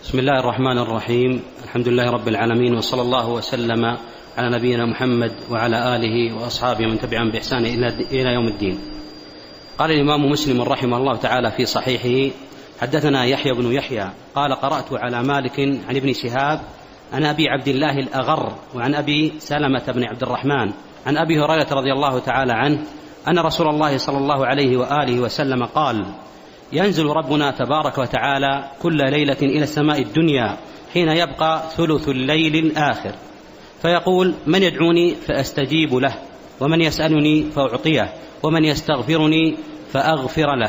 بسم الله الرحمن الرحيم. الحمد لله رب العالمين، وصلى الله وسلم على نبينا محمد وعلى آله وأصحابه من تبعهم بإحسان إلى يوم الدين. قال الإمام مسلم رحمه الله تعالى في صحيحه: حدثنا يحيى بن يحيى قال: قرأت على مالك عن ابن شهاب عن أبي عبد الله الأغر وعن أبي سلمة بن عبد الرحمن عن أبي هريرة رضي الله تعالى عنه أن رسول الله صلى الله عليه وآله وسلم قال: ينزل ربنا تبارك وتعالى كل ليلة إلى السماء الدنيا حين يبقى ثلث الليل الآخر، فيقول: من يدعوني فأستجيب له، ومن يسألني فأعطيه، ومن يستغفرني فأغفر له.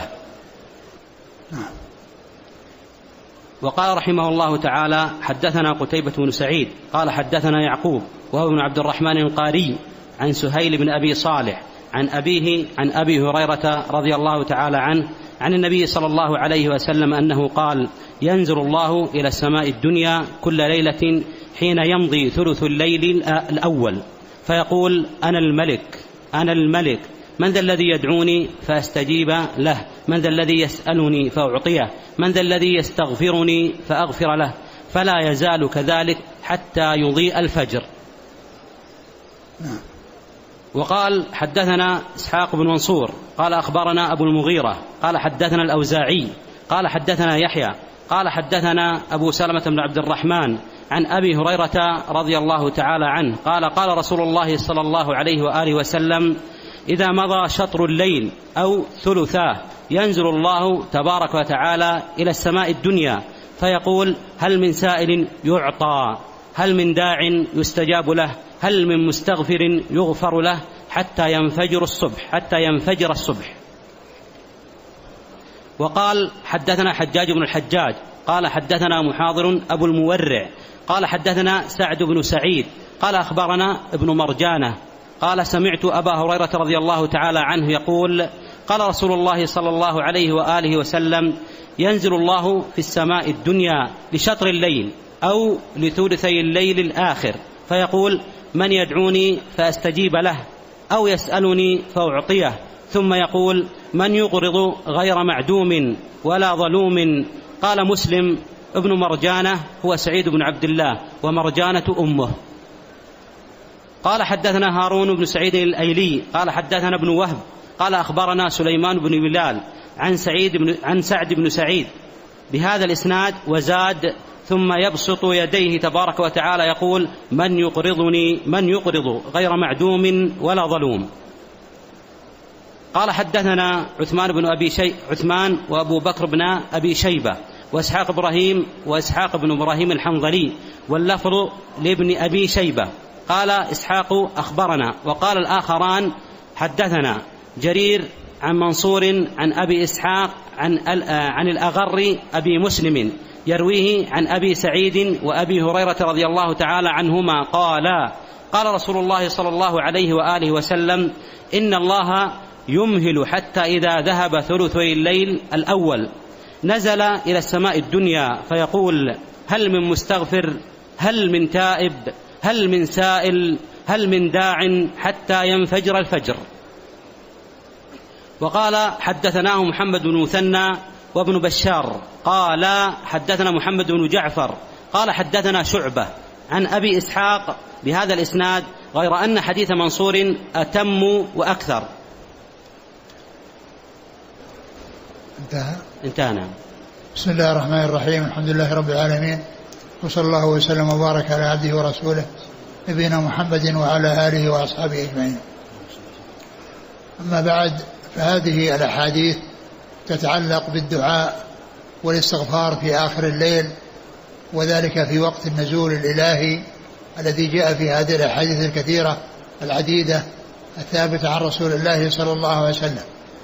وقال رحمه الله تعالى: حدثنا قتيبة بن سعيد قال: حدثنا يعقوب وهو بن عبد الرحمن القاري عن سهيل بن أبي صالح عن أبيه عن أبي هريرة رضي الله تعالى عنه عن النبي صلى الله عليه وسلم أنه قال: ينزل الله إلى السماء الدنيا كل ليلة حين يمضي ثلث الليل الأول، فيقول: أنا الملك أنا الملك، من ذا الذي يدعوني فأستجيب له، من ذا الذي يسألني فأعطيه، من ذا الذي يستغفرني فأغفر له، فلا يزال كذلك حتى يضيء الفجر. وقال: حدثنا إسحاق بن منصور قال: أخبرنا أبو المغيرة قال: حدثنا الأوزاعي قال: حدثنا يحيى قال: حدثنا أبو سلمة بن عبد الرحمن عن أبي هريرة رضي الله تعالى عنه قال: قال رسول الله صلى الله عليه وآله وسلم: إذا مضى شطر الليل أو ثلثاه ينزل الله تبارك وتعالى إلى السماء الدنيا فيقول: هل من سائل يعطى، هل من داع يستجاب له، هل من مستغفر يغفر له، حتى ينفجر الصبح. وقال: حدثنا حجاج بن الحجاج قال: حدثنا محاضر أبو المورع قال: حدثنا سعد بن سعيد قال: أخبرنا ابن مرجانة قال: سمعت أبا هريرة رضي الله تعالى عنه يقول: قال رسول الله صلى الله عليه وآله وسلم: ينزل الله في السماء الدنيا لشطر الليل أو لثلثي الليل الآخر، فيقول: من يدعوني فأستجيب له، أو يسألني فأعطيه، ثم يقول: من يقرض غير معدوم ولا ظلوم. قال مسلم: ابن مرجانة هو سعيد بن عبد الله، ومرجانة أمه. قال: حدثنا هارون بن سعيد الأيلي قال: حدثنا ابن وهب قال: أخبرنا سليمان بن بلال عن سعد بن سعيد بهذا الإسناد، وزاد: ثم يبسط يديه تبارك وتعالى يقول: من يقرض غير معدوم ولا ظلوم. قال: حدثنا عثمان وأبو بكر بن أبي شيبة وإسحاق بن إبراهيم الحنظلي، واللفظ لابن أبي شيبة. قال إسحاق: أخبرنا. وقال الآخران: حدثنا جرير عن منصور عن أبي إسحاق عن الأغر أبي مسلم يرويه عن أبي سعيد وأبي هريرة رضي الله تعالى عنهما قال رسول الله صلى الله عليه وآله وسلم: إن الله يمهل حتى إذا ذهب ثلثي الليل الأول نزل إلى السماء الدنيا فيقول: هل من مستغفر، هل من تائب، هل من سائل، هل من داع، حتى ينفجر الفجر. وقال: حدثناه محمد بن مثنى وابن بشار قال: حدثنا محمد بن جعفر قال: حدثنا شعبة عن أبي إسحاق بهذا الإسناد، غير أن حديث منصور أتم وأكثر. انتهى. بسم الله الرحمن الرحيم. الحمد لله رب العالمين، وصلى الله وسلم وبارك على عبده ورسوله نبينا محمد وعلى آله وأصحابه أجمعين. أما بعد، فهذه الأحاديث تتعلق بالدعاء والاستغفار في آخر الليل، وذلك في وقت النزول الإلهي الذي جاء في هذه الأحاديث الكثيرة العديدة الثابتة عن رسول الله صلى الله عليه وسلم.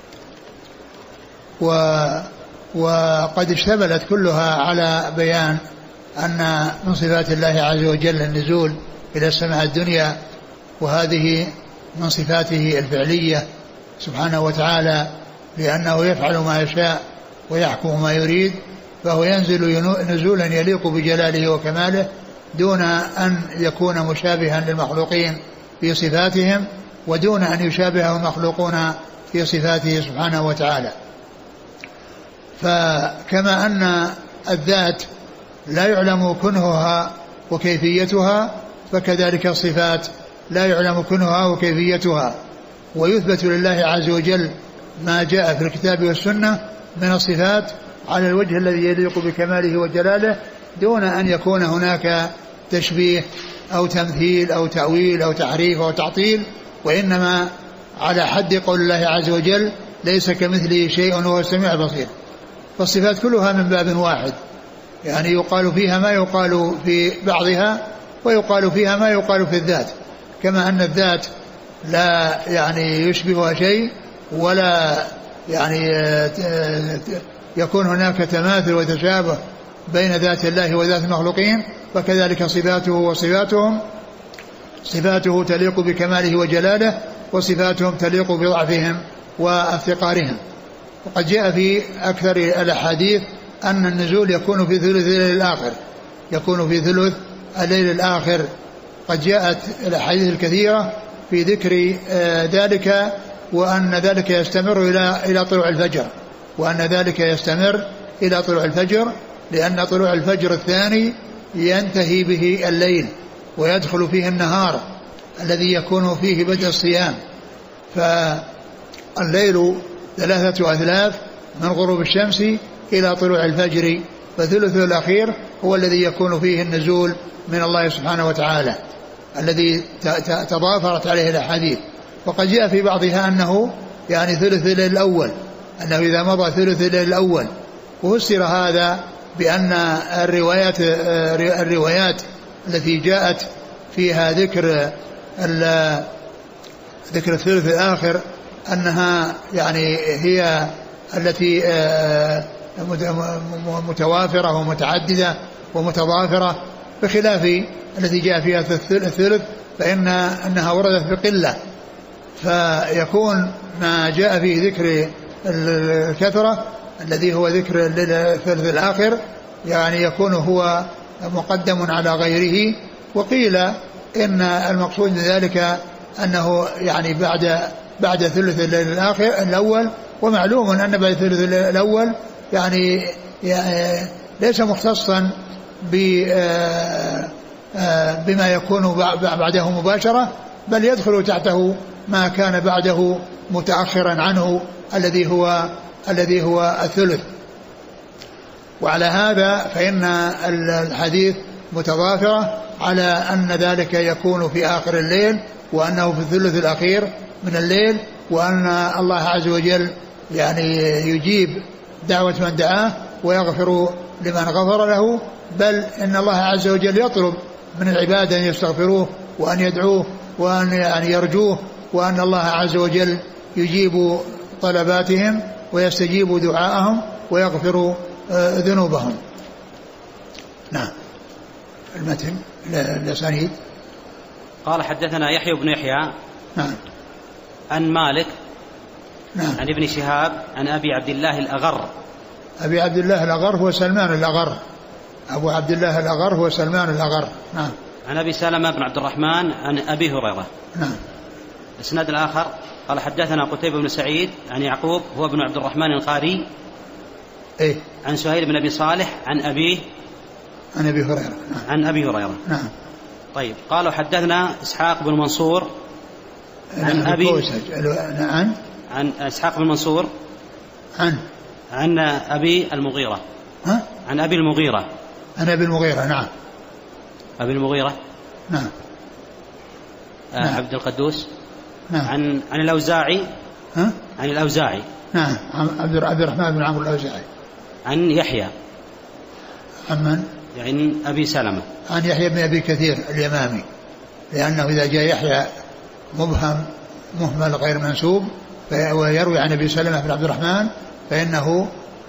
وقد اشتملت كلها على بيان أن من صفات الله عز وجل النزول إلى السماء الدنيا، وهذه من صفاته الفعلية سبحانه وتعالى، لأنه يفعل ما يشاء ويحكم ما يريد، فهو ينزل نزولا يليق بجلاله وكماله دون أن يكون مشابها للمخلوقين في صفاتهم، ودون أن يشابه المخلوقون في صفاته سبحانه وتعالى. فكما أن الذات لا يعلم كنهها وكيفيتها، فكذلك الصفات لا يعلم كنهها وكيفيتها، ويثبت لله عز وجل ما جاء في الكتاب والسنة من الصفات على الوجه الذي يليق بكماله وجلاله، دون أن يكون هناك تشبيه أو تمثيل أو تأويل أو تحريف أو تعطيل، وإنما على حد قول الله عز وجل: ليس كمثله شيء وهو السميع البصير. فالصفات كلها من باب واحد، يعني يقال فيها ما يقال في بعضها، ويقال فيها ما يقال في الذات، كما أن الذات لا يعني يشبهها شيء ولا يعني يكون هناك تماثل وتشابه بين ذات الله وذات المخلوقين، فكذلك صفاته وصفاتهم، صفاته تليق بكماله وجلاله، وصفاتهم تليق بضعفهم وافتقارهم. وقد جاء في أكثر الأحاديث أن النزول يكون في ثلث الليل الآخر، يكون في ثلث الليل الآخر. قد جاءت الأحاديث الكثيرة في ذكر ذلك، وأن ذلك يستمر إلى طلوع الفجر، وأن ذلك يستمر إلى طلوع الفجر، لأن طلوع الفجر الثاني ينتهي به الليل ويدخل فيه النهار الذي يكون فيه بدء الصيام. فالليل 3 أثلاث من غروب الشمس إلى طلوع الفجر، فثلثه الأخير هو الذي يكون فيه النزول من الله سبحانه وتعالى الذي تضافرت عليه الأحاديث. وقد جاء في بعضها أنه يعني ثلث الليل الأول، أنه إذا مضى ثلث الليل الأول. وفسر هذا بأن الروايات التي جاءت فيها ذكر الثلث الآخر أنها يعني هي التي متوافرة ومتعددة ومتضافرة، بخلاف التي جاء فيها الثلث فإنها وردت بقلة، فيكون ما جاء فيه ذكر الكثرة الذي هو ذكر الثلث الآخر يعني يكون هو مقدم على غيره. وقيل إن المقصود من ذلك أنه يعني بعد ثلث الليل الأول، ومعلوم أن بعد ثلث الليل الأول يعني ليس مختصا بما يكون بعده مباشرة، بل يدخل تحته ما كان بعده متأخرا عنه الذي هو الثلث. وعلى هذا فإن الحديث متضافرة على أن ذلك يكون في آخر الليل، وأنه في الثلث الأخير من الليل، وأن الله عز وجل يعني يجيب دعوة من دعاه ويغفر لمن غفر له، بل إن الله عز وجل يطلب من العباد أن يستغفروه وأن يدعوه وأن يعني يرجوه، وأن الله عز وجل يجيب طلباتهم ويستجيب دعاءهم ويغفر ذنوبهم. نعم. المتن الأسانيد. قال: حدثنا يحيى بن يحيى نعم عن مالك نعم عن ابن شهاب عن أبي عبد الله الأغر. أبي عبد الله الأغر هو سلمان الأغر، أبو عبد الله الأغر هو سلمان الأغر. نعم. عن أبي سلمة بن عبد الرحمن عن أبي هريرة. نعم. الإسناد الآخر قال: حدثنا قتيبة بن سعيد عن يعقوب هو ابن عبد الرحمن القاري إيه؟ عن سهيل بن أبي صالح عن أبيه عن أبي هريرة. نعم. عن أبي هريرة. نعم. طيب. قالوا: حدثنا إسحاق بن منصور عن أبي عن إسحاق بن منصور عن أبي المغيرة. عن أبي المغيرة. عن أبي المغيرة. نعم. أبي المغيرة. نعم. عبد القدوس. نعم. عن الأوزاعي. عن الأوزاعي. نعم. عبد الرحمن بن عمرو الأوزاعي. عن يحيى. عن من؟ يعني أبي سلمة. عن يحيى بن أبي كثير اليمامي، لأنه إذا جاء يحيى مبهم مهمل غير منسوب ويروي عن أبي سلمة بن عبد الرحمن فإنه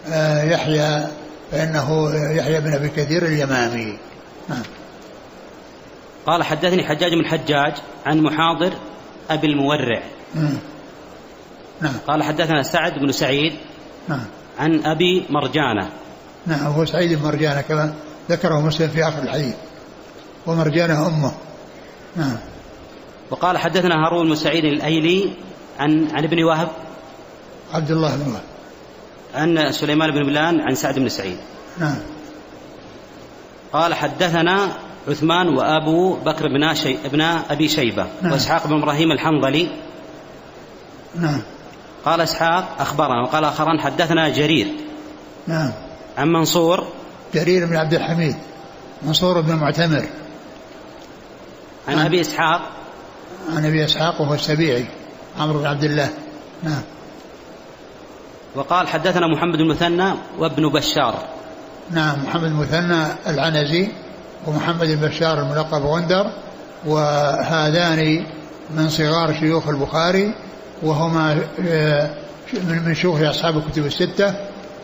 يحيى بن أبي كثير اليمامي. نعم. قال: حدثني حجاج بن الحجاج عن محاضر أبي المورع. نعم. قال: حدثنا سعد بن سعيد. نعم. عن أبي مرجانة. نعم. هو سعيد بن مرجانة كما ذكره مسلم في آخر الحديث، ومرجانة أمه. نعم. وقال: حدثنا هارون بن سعيد الأيلي عن ابن وهب عبد الله بن وهب. عن سليمان بن بلال عن سعد بن سعيد. نعم. قال حدثنا عثمان وأبو بكر بن أبي شيبة وإسحاق بن إبراهيم الحنظلي. نعم. قال إسحاق أخبرنا، وقال آخران حدثنا جرير. نعم. عن منصور، جرير بن عبد الحميد، منصور بن معتمر. عن أبي إسحاق، عن أبي إسحاق وهو السبيعي عمرو بن عبد الله. نعم. وقال حدثنا محمد المثنى وابن بشار. نعم. محمد المثنى العنزي ومحمد بن بشار الملقب غندر، وهذان من صغار شيوخ البخاري، وهما من شيوخ أصحاب الكتب الستة،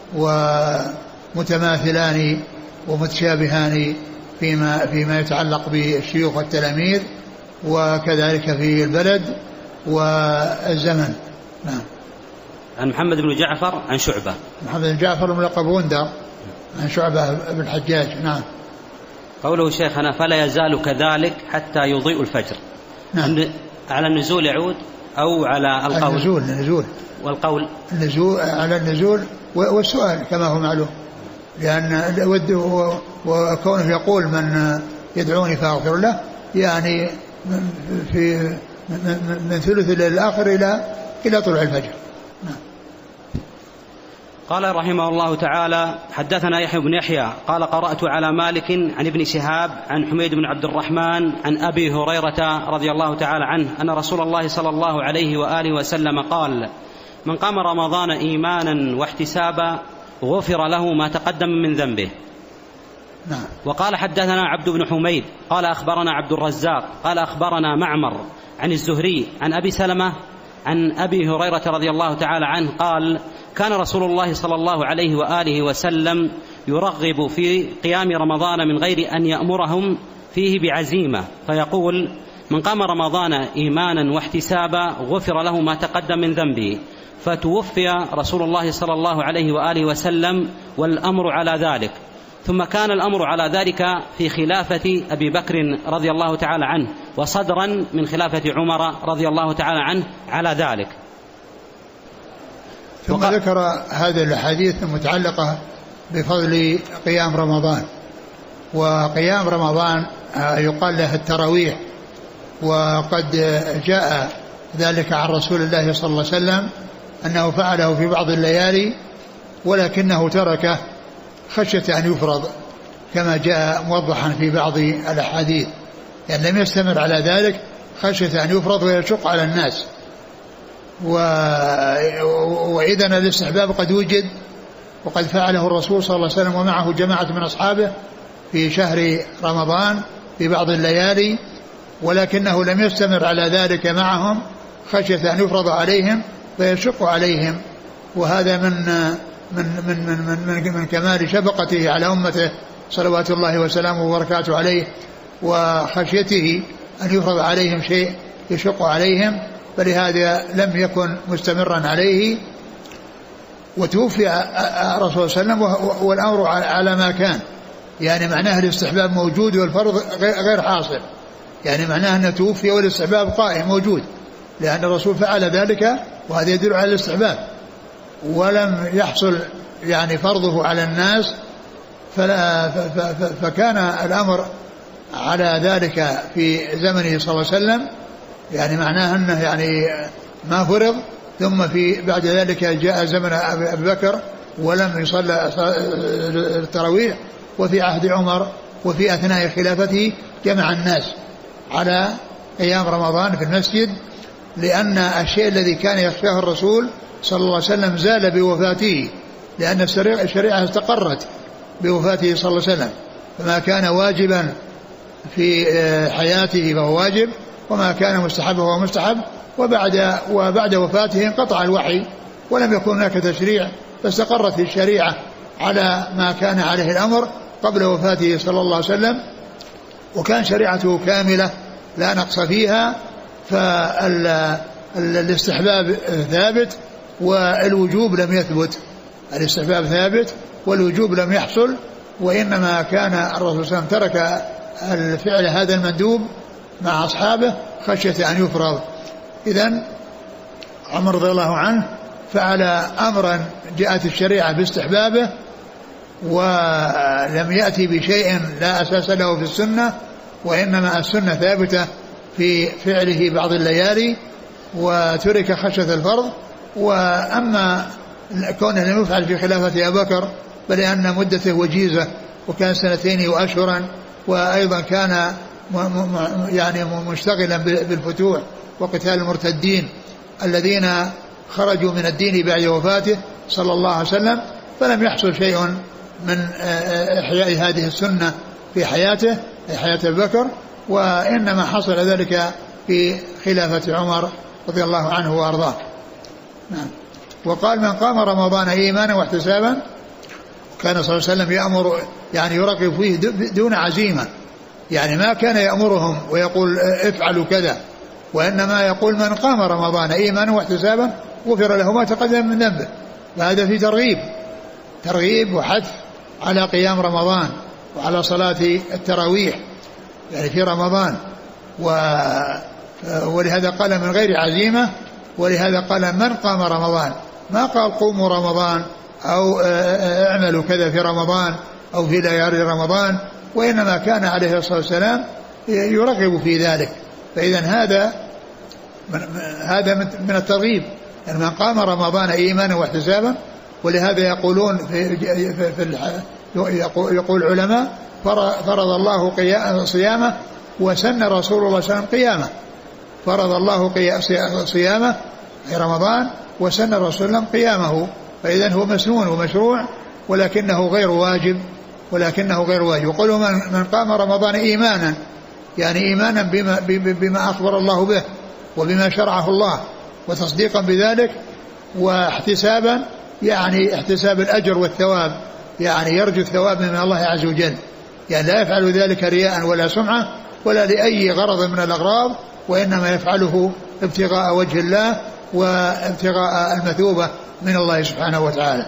ومتماثلان ومتشابهان فيما يتعلق بالشيوخ والتلاميذ، وكذلك في البلد والزمن. نعم. عن محمد بن جعفر عن شعبة. محمد بن جعفر الملقب غندر عن شعبة بن الحجاج. نعم. قوله شيخنا فلا يزال كذلك حتى يضيء الفجر. نعم. على النزول يعود أو على القول؟ النزول. والقول النزول، على النزول والسؤال كما هو معلوم، لأن وكونه يقول من يدعوني فأغفر له، يعني من ثلث الليل الآخر إلى طلوع الفجر. نعم. قال رحمه الله تعالى حدثنا يحيى بن يحيى قال قرأت على مالك عن ابن شهاب عن حميد بن عبد الرحمن عن أبي هريرة رضي الله تعالى عنه أن رسول الله صلى الله عليه وآله وسلم قال من قام رمضان إيمانا واحتسابا غفر له ما تقدم من ذنبه. نعم. وقال حدثنا عبد بن حميد قال أخبرنا عبد الرزاق قال أخبرنا معمر عن الزهري عن أبي سلمة عن أبي هريرة رضي الله تعالى عنه قال كان رسول الله صلى الله عليه وآله وسلم يرغب في قيام رمضان من غير أن يأمرهم فيه بعزيمة، فيقول من قام رمضان إيمانا واحتسابا غفر له ما تقدم من ذنبه، فتوفي رسول الله صلى الله عليه وآله وسلم والأمر على ذلك، ثم كان الأمر على ذلك في خلافة أبي بكر رضي الله تعالى عنه، وصدرا من خلافة عمر رضي الله تعالى عنه على ذلك. ثم ذكر هذه الحديث المتعلقة بفضل قيام رمضان. وقيام رمضان يقال له التراويح، وقد جاء ذلك عن رسول الله صلى الله عليه وسلم أنه فعله في بعض الليالي، ولكنه تركه خشية أن يفرض كما جاء موضحا في بعض الأحاديث، يعني لم يستمر على ذلك خشية أن يفرض ويشق على الناس. وإذن الاستحباب قد وجد، وقد فعله الرسول صلى الله عليه وسلم ومعه جماعة من أصحابه في شهر رمضان في بعض الليالي، ولكنه لم يستمر على ذلك معهم خشية أن يفرض عليهم ويشق عليهم. وهذا من كمال شفقته على أمته صلوات الله وسلامه وبركاته عليه، وخشيته أن يفرض عليهم شيء يشق عليهم، فلهذا لم يكن مستمرا عليه. وتوفي الرسول صلى الله عليه وسلم والأمر على ما كان، يعني معناه الاستحباب موجود والفرض غير حاصل، يعني معناه أنه توفي والاستحباب قائم موجود، لأن الرسول فعل ذلك، وهذا يدل على الاستحباب، ولم يحصل يعني فرضه على الناس، فكان الأمر على ذلك في زمنه صلى الله عليه وسلم، يعني معناه أنه يعني ما فرض. ثم في بعد ذلك جاء زمن أبي بكر ولم يصلى التراويح، وفي عهد عمر وفي أثناء خلافته جمع الناس على أيام رمضان في المسجد، لأن الشيء الذي كان يخشاه الرسول صلى الله عليه وسلم زال بوفاته، لأن الشريعة استقرت بوفاته صلى الله عليه وسلم، فما كان واجبا في حياته فهو واجب، وما كان مستحب فهو مستحب، وبعد وفاته انقطع الوحي ولم يكن هناك تشريع، فاستقرت الشريعة على ما كان عليه الأمر قبل وفاته صلى الله عليه وسلم، وكان شريعته كاملة لا نقص فيها. فالاستحباب ثابت والوجوب لم يثبت، الاستحباب ثابت والوجوب لم يحصل، وإنما كان الرسول صلى الله عليه وسلم ترك الفعل هذا المندوب مع أصحابه خشية أن يفرض. إذن عمر رضي الله عنه فعل أمرا جاءت الشريعة باستحبابه، ولم يأتي بشيء لا أساس له في السنة، وإنما السنة ثابتة في فعله بعض الليالي وترك خشية الفرض. وأما كونه لم يفعل في خلافة أبي بكر فلأن مدته وجيزة، وكان 2 وأشهرا، وأيضا كان يعني مشتغلا بالفتوح وقتال المرتدين الذين خرجوا من الدين بعد وفاته صلى الله عليه وسلم، فلم يحصل شيء من إحياء هذه السنة في حياته، في حياة أبي بكر، وإنما حصل ذلك في خلافة عمر رضي الله عنه وأرضاه. نعم. وقال من قام رمضان إيمانا واحتسابا، كان صلى الله عليه وسلم يأمر يعني يرغب فيه دون عزيمة، يعني ما كان يأمرهم ويقول افعلوا كذا، وإنما يقول من قام رمضان إيمانا واحتسابا غفر له ما تقدم من ذنبه. فهذا في ترغيب وحث على قيام رمضان وعلى صلاة التراويح يعني في رمضان، ولهذا قال من غير عزيمة، ولهذا قال من قام رمضان، ما قال قوموا رمضان أو اعملوا كذا في رمضان أو في ليالي رمضان، وإنما كان عليه الصلاة والسلام يرغب في ذلك. فإذا هذا من الترغيب، يعني من قام رمضان إيمانا واحتسابا. ولهذا يقولون يقول العلماء فرض الله صيامه وسن رسول الله صلى الله عليه وسلم قيامه. فرض الله صيامه في رمضان وسن رسول الله قيامه، فإذا هو مسنون ومشروع ولكنه غير واجب. يقولوا من قام رمضان إيمانا، يعني إيمانا بما أخبر الله به وبما شرعه الله وتصديقا بذلك، واحتسابا يعني احتساب الأجر والثواب، يعني يرجو الثواب من الله عز وجل، يعني لا يفعل ذلك رياء ولا سمعة ولا لأي غرض من الأغراض، وإنما يفعله ابتغاء وجه الله وابتغاء المثوبة من الله سبحانه وتعالى.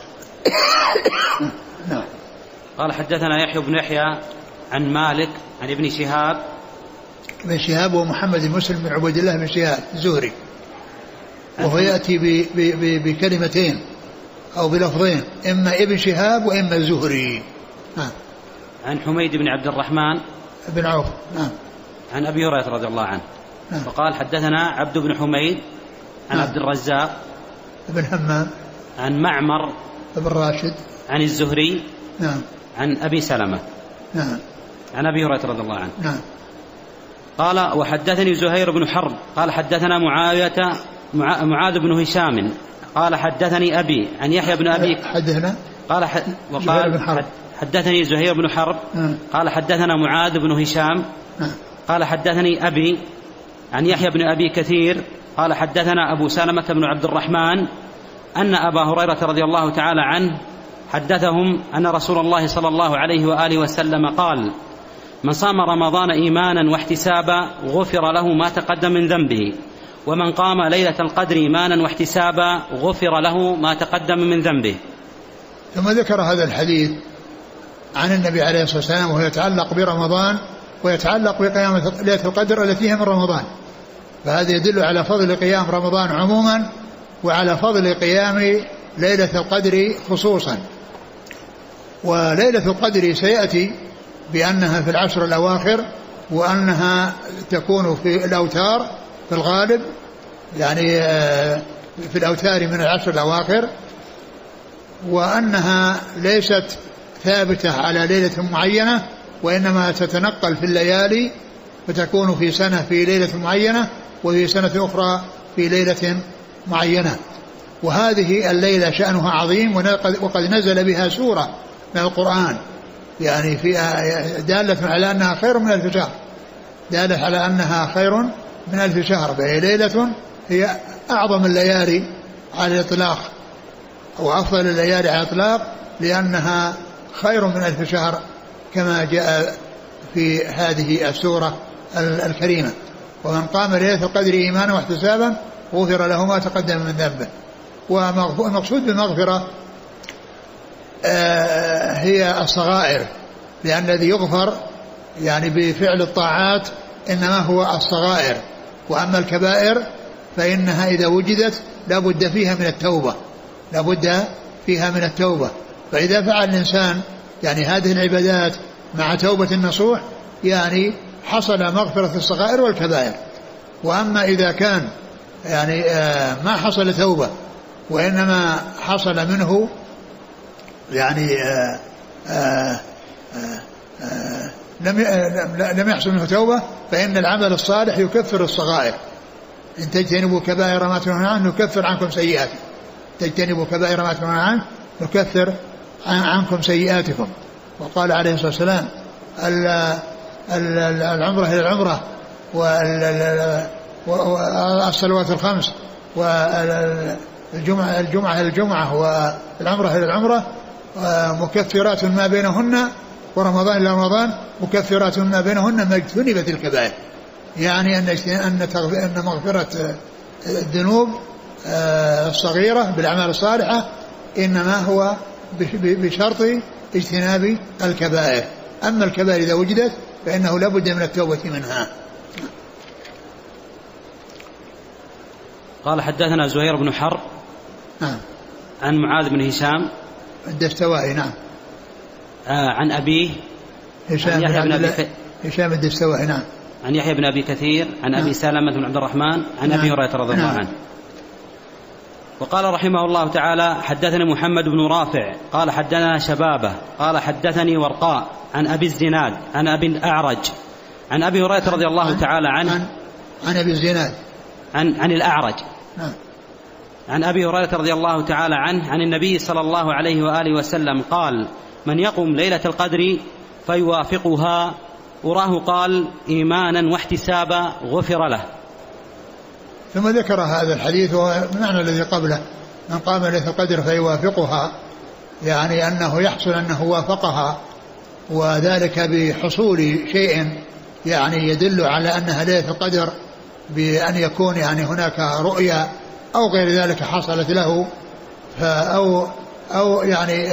نعم. قال حدثنا يحيى بن يحيى عن مالك عن ابن شهاب ومحمد بن مسلم بن عبيد الله بن شهاب الزهري، وهو يأتي بكلمتين أو بلفظين، إما ابن شهاب وإما الزهري. عن حميد بن عبد الرحمن بن عوف. عن أبي هريرة رضي الله عنه. وقال حدثنا عبد بن حميد عن عبد الرزاق بن همام عن معمر بن راشد عن الزهري عن أبي سلمة عن أبي هريرة رضي الله عنه. قال وحدثني زهير بن حرب قال حدثنا معاذ بن هشام قال حدثني أبي عن يحيى بن أبي قال حدثني زهير بن حرب قال حدثنا معاذ بن هشام قال حدثني أبي عن يحيى بن أبي كثير قال حدثنا أبو سلمة بن عبد الرحمن أن أبا هريرة رضي الله تعالى عنه حدثهم أن رسول الله صلى الله عليه وآله وسلم قال من صام رمضان إيمانا واحتسابا غفر له ما تقدم من ذنبه، ومن قام ليلة القدر إيمانا واحتسابا غفر له ما تقدم من ذنبه. ثم ذكر هذا الحديث عن النبي عليه الصلاة والسلام وهو يتعلق برمضان ويتعلق بقيام ليلة القدر التي هي من رمضان، فهذا يدل على فضل قيام رمضان عموما وعلى فضل قيام ليلة القدر خصوصا. وليلة القدر سيأتي بأنها في العشر الأواخر، وأنها تكون في الأوتار في الغالب، يعني في الأوتار من العشر الأواخر، وأنها ليست ثابتة على ليلة معينة، وإنما تتنقل في الليالي، فتكون في سنة في ليلة معينة وفي سنة أخرى في ليلة معينة. وهذه الليلة شأنها عظيم، وقد نزل بها سورة من القرآن يعني فيها دالة على أنها خير من 1000 شهر، دالة على أنها خير من 1000 شهر، فهي ليلة هي أعظم الليالي على الإطلاق وأفضل الليالي على الإطلاق، لأنها خير من 1000 شهر كما جاء في هذه السورة الكريمة. ومن قام ليلة القدر إيمانا واحتسابا غفر له ما تقدم من ذنبه. والمقصود بالمغفرة هي الصغائر، لأن الذي يغفر يعني بفعل الطاعات إنما هو الصغائر، وأما الكبائر فإنها إذا وجدت لا بد فيها من التوبة، فإذا فعل الإنسان يعني هذه العبادات مع توبة النصوح يعني حصل مغفرة الصغائر والكبائر. وأما إذا كان يعني ما حصل توبة وإنما حصل منه يعني لم يحصل منه توبة، فإن العمل الصالح يكفر الصغائر. إن تجتنبوا كبائر ما تنهون عنه نكفر عنكم سيئاتكم. تجتنبوا كبائر ما تنهون عنه نكفر عنكم سيئاتكم. وقال عليه الصلاة والسلام العمرة إلى العمرة والصلوات الخمس والجمعة إلى الجمعة والعمرة إلى العمرة مكفرات ما بينهن، ورمضان إلى رمضان مكفرات ما بينهن ما اجتنبت الكبائر. يعني أن مغفرة الذنوب الصغيرة بالأعمال الصالحة إنما هو بشرط اجتناب الكبائر. أما الكبائر إذا وجدت فإنه لا بد من التوبة منها. قال حدثنا زهير بن حرب نعم عن معاذ بن هشام الدستوائي نعم عن أبيه هشام الدستوائي نعم عن يحيى بن أبي كثير عن أبي سلمة بن عبد الرحمن عن أبي هريرة رضي الله عنه. وقال رحمه الله تعالى حدثني محمد بن رافع قال حدثنا شبابه قال حدثني ورقاء عن أبي الزناد عن أبي الأعرج عن أبي هريرة رضي الله تعالى عنه عن أبي الزناد عن الأعرج نعم عن أبي هريرة رضي الله تعالى عنه عن النبي صلى الله عليه وآله وسلم قال من يقوم ليلة القدر فيوافقها وراه قال إيمانا واحتسابا غفر له. ثم ذكر هذا الحديث ومعنى الذي قبله من قام ليلة القدر فيوافقها، يعني أنه يحصل أنه وافقها، وذلك بحصول شيء يعني يدل على أنها ليلة القدر بأن يكون يعني هناك رؤيا أو غير ذلك حصلت له أو يعني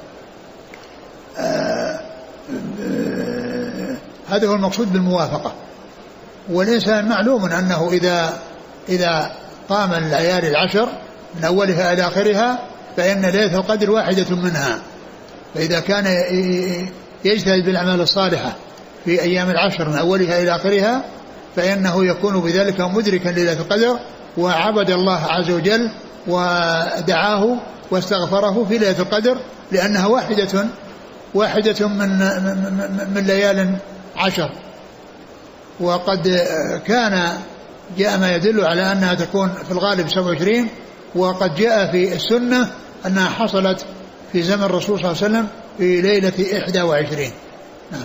هذا هو المقصود بالموافقة. والإنسان معلوم أنه إذا قام الليالي العشر من أولها إلى آخرها فإن ليلة القدر واحدة منها، فإذا كان يجتهد بالأعمال الصالحة في أيام العشر من أولها إلى آخرها فإنه يكون بذلك مدركا ليلة القدر وعبد الله عز وجل ودعاه واستغفره في ليلة القدر، لأنها واحدة من ليال عشر. وقد كان جاء ما يدل على أنها تكون في الغالب 27، وقد جاء في السنة أنها حصلت في زمن الرسول صلى الله عليه وسلم في ليلة 21. نعم.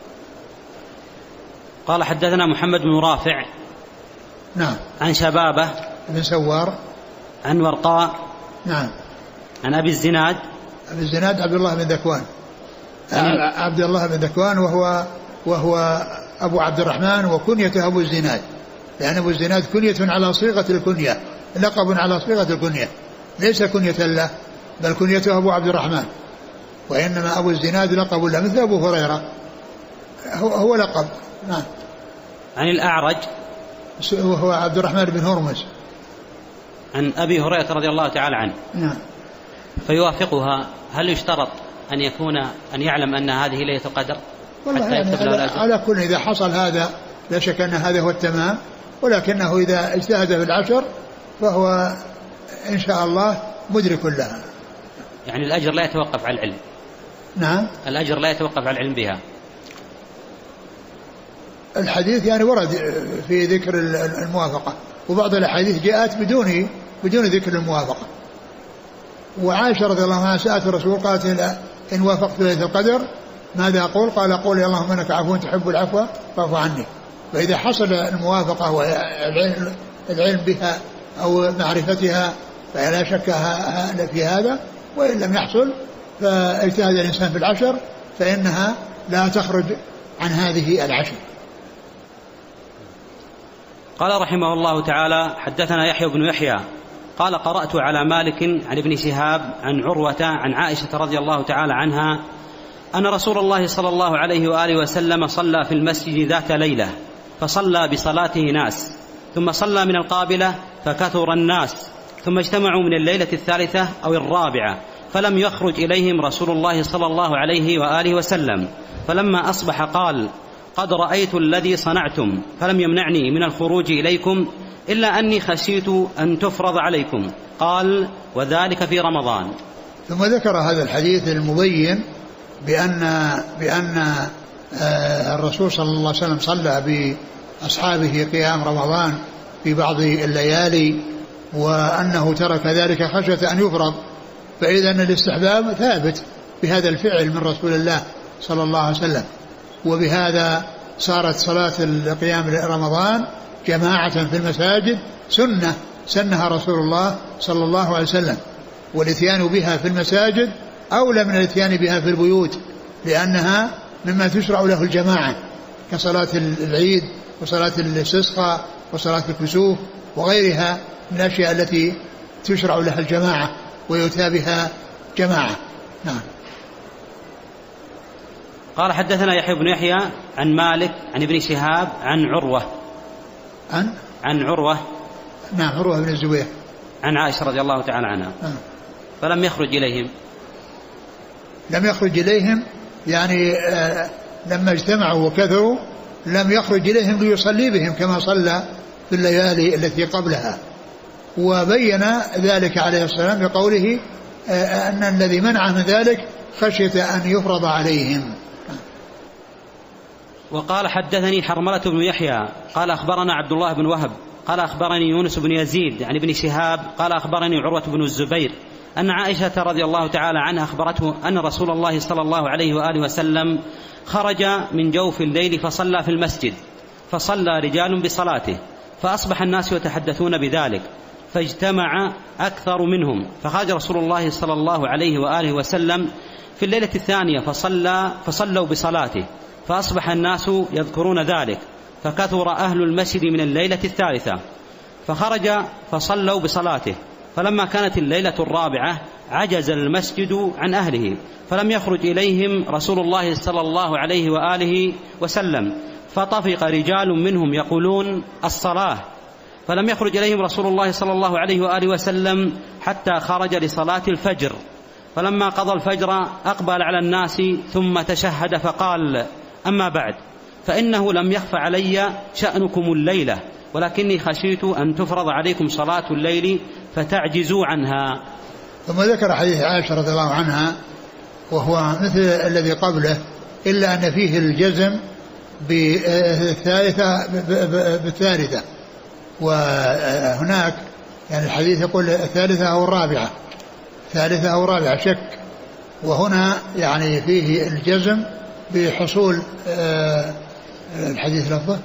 قال حدثنا محمد بن رافع نعم عن شبابه بن سوار عن ورقاء نعم عن أبي الزناد عبد الله بن ذكوان عبد الله بن ذكوان وهو أبو عبد الرحمن وكنيته أبو الزناد، لأن أبو الزناد كنية على صيغة الكنية، لقب على صيغة الكنية، ليس كنية له بل كنيته أبو عبد الرحمن، وإنما أبو الزناد لقب له مثل أبو هريرة هو لقب. نعم. عن الأعرج وهو عبد الرحمن بن هرمز عن أبي هريرة رضي الله تعالى عنه. نعم. فيوافقها، هل يشترط أن يعلم أن هذه ليلة القدر حتى يكتب له الأجر؟ على كل إذا حصل هذا لا شك أن هذا هو التمام، ولكنه إذا اجتهد في العشر فهو إن شاء الله مدرك لها. يعني الأجر لا يتوقف على العلم. نعم. الأجر لا يتوقف على العلم بها. الحديث يعني ورد في ذكر الموافقة، وبعض الأحاديث جاءت بدون ذكر الموافقة. وعائشة رضي الله عنها سألت الرسول قالت إن وافقت ليلة القدر ماذا أقول؟ قال أقول يا اللهم إنك عفو تحب العفو فاعف عني. فإذا حصل الموافقة والعلم بها أو معرفتها فلا شك في هذا، وإن لم يحصل فاجتهد الإنسان في العشر فإنها لا تخرج عن هذه العشر. قال رحمه الله تعالى حدثنا يحيى بن يحيى قال قرأت على مالك عن ابن شهاب عن عروة عن عائشة رضي الله تعالى عنها أن رسول الله صلى الله عليه وآله وسلم صلى في المسجد ذات ليلة فصلى بصلاته ناس، ثم صلى من القابلة فكثر الناس، ثم اجتمعوا من الليلة الثالثة أو الرابعة فلم يخرج إليهم رسول الله صلى الله عليه وآله وسلم. فلما أصبح قال: قد رأيت الذي صنعتم، فلم يمنعني من الخروج إليكم إلا أني خشيت أن تفرض عليكم. قال: وذلك في رمضان. ثم ذكر هذا الحديث المبين بأن الرسول صلى الله عليه وسلم صلى بأصحابه قيام رمضان في بعض الليالي، وأنه ترك ذلك خشية أن يفرض، فإذا الاستحباب ثابت بهذا الفعل من رسول الله صلى الله عليه وسلم. وبهذا صارت صلاة القيام رمضان جماعة في المساجد سنها رسول الله صلى الله عليه وسلم، والاتيان بها في المساجد أولى من الاتيان بها في البيوت، لأنها مما تشرع له الجماعة كصلاة العيد وصلاة الاستسقاء وصلاة الكسوف وغيرها من الأشياء التي تشرع لها الجماعة ويؤتى بها جماعة. نعم. قال: حدثنا يحيى بن يحيى عن مالك عن ابن شهاب عن عروة نعم، عروة بن الزبير عن عائشة رضي الله تعالى عنها. فلم يخرج إليهم. لم يخرج إليهم يعني لما اجتمعوا وكثروا لم يخرج إليهم ليصلي بهم كما صلى في الليالي التي قبلها. وبين ذلك عليه السلام بقوله أن الذي منع من ذلك خشية أن يفرض عليهم. وقال: حدثني حرملة بن يحيى قال أخبرنا عبد الله بن وهب قال أخبرني يونس بن يزيد عن ابن شهاب قال أخبرني عروة بن الزبير أن عائشة رضي الله تعالى عنها أخبرته أن رسول الله صلى الله عليه وآله وسلم خرج من جوف الليل فصلى في المسجد، فصلى رجال بصلاته، فأصبح الناس يتحدثون بذلك، فاجتمع أكثر منهم، فخرج رسول الله صلى الله عليه وآله وسلم في الليلة الثانية فصلوا بصلاته، فأصبح الناس يذكرون ذلك، فكثر أهل المسجد من الليلة الثالثة، فخرج فصلوا بصلاته، فلما كانت الليلة الرابعة عجز المسجد عن أهله، فلم يخرج إليهم رسول الله صلى الله عليه وآله وسلم، فطفق رجال منهم يقولون: الصلاة، فلم يخرج إليهم رسول الله صلى الله عليه وآله وسلم حتى خرج لصلاة الفجر، فلما قضى الفجر أقبل على الناس ثم تشهد فقال: أما بعد، فإنه لم يخف علي شأنكم الليلة، ولكني خشيت أن تفرض عليكم صلاة الليل فتعجزوا عنها. ثم ذكر حديث عائشة رضي الله عنها وهو مثل الذي قبله، إلا أن فيه الجزم بالثالثة، وهناك يعني الحديث يقول الثالثة أو الرابعة شك، وهنا يعني فيه الجزم بحصول الحديث لفظه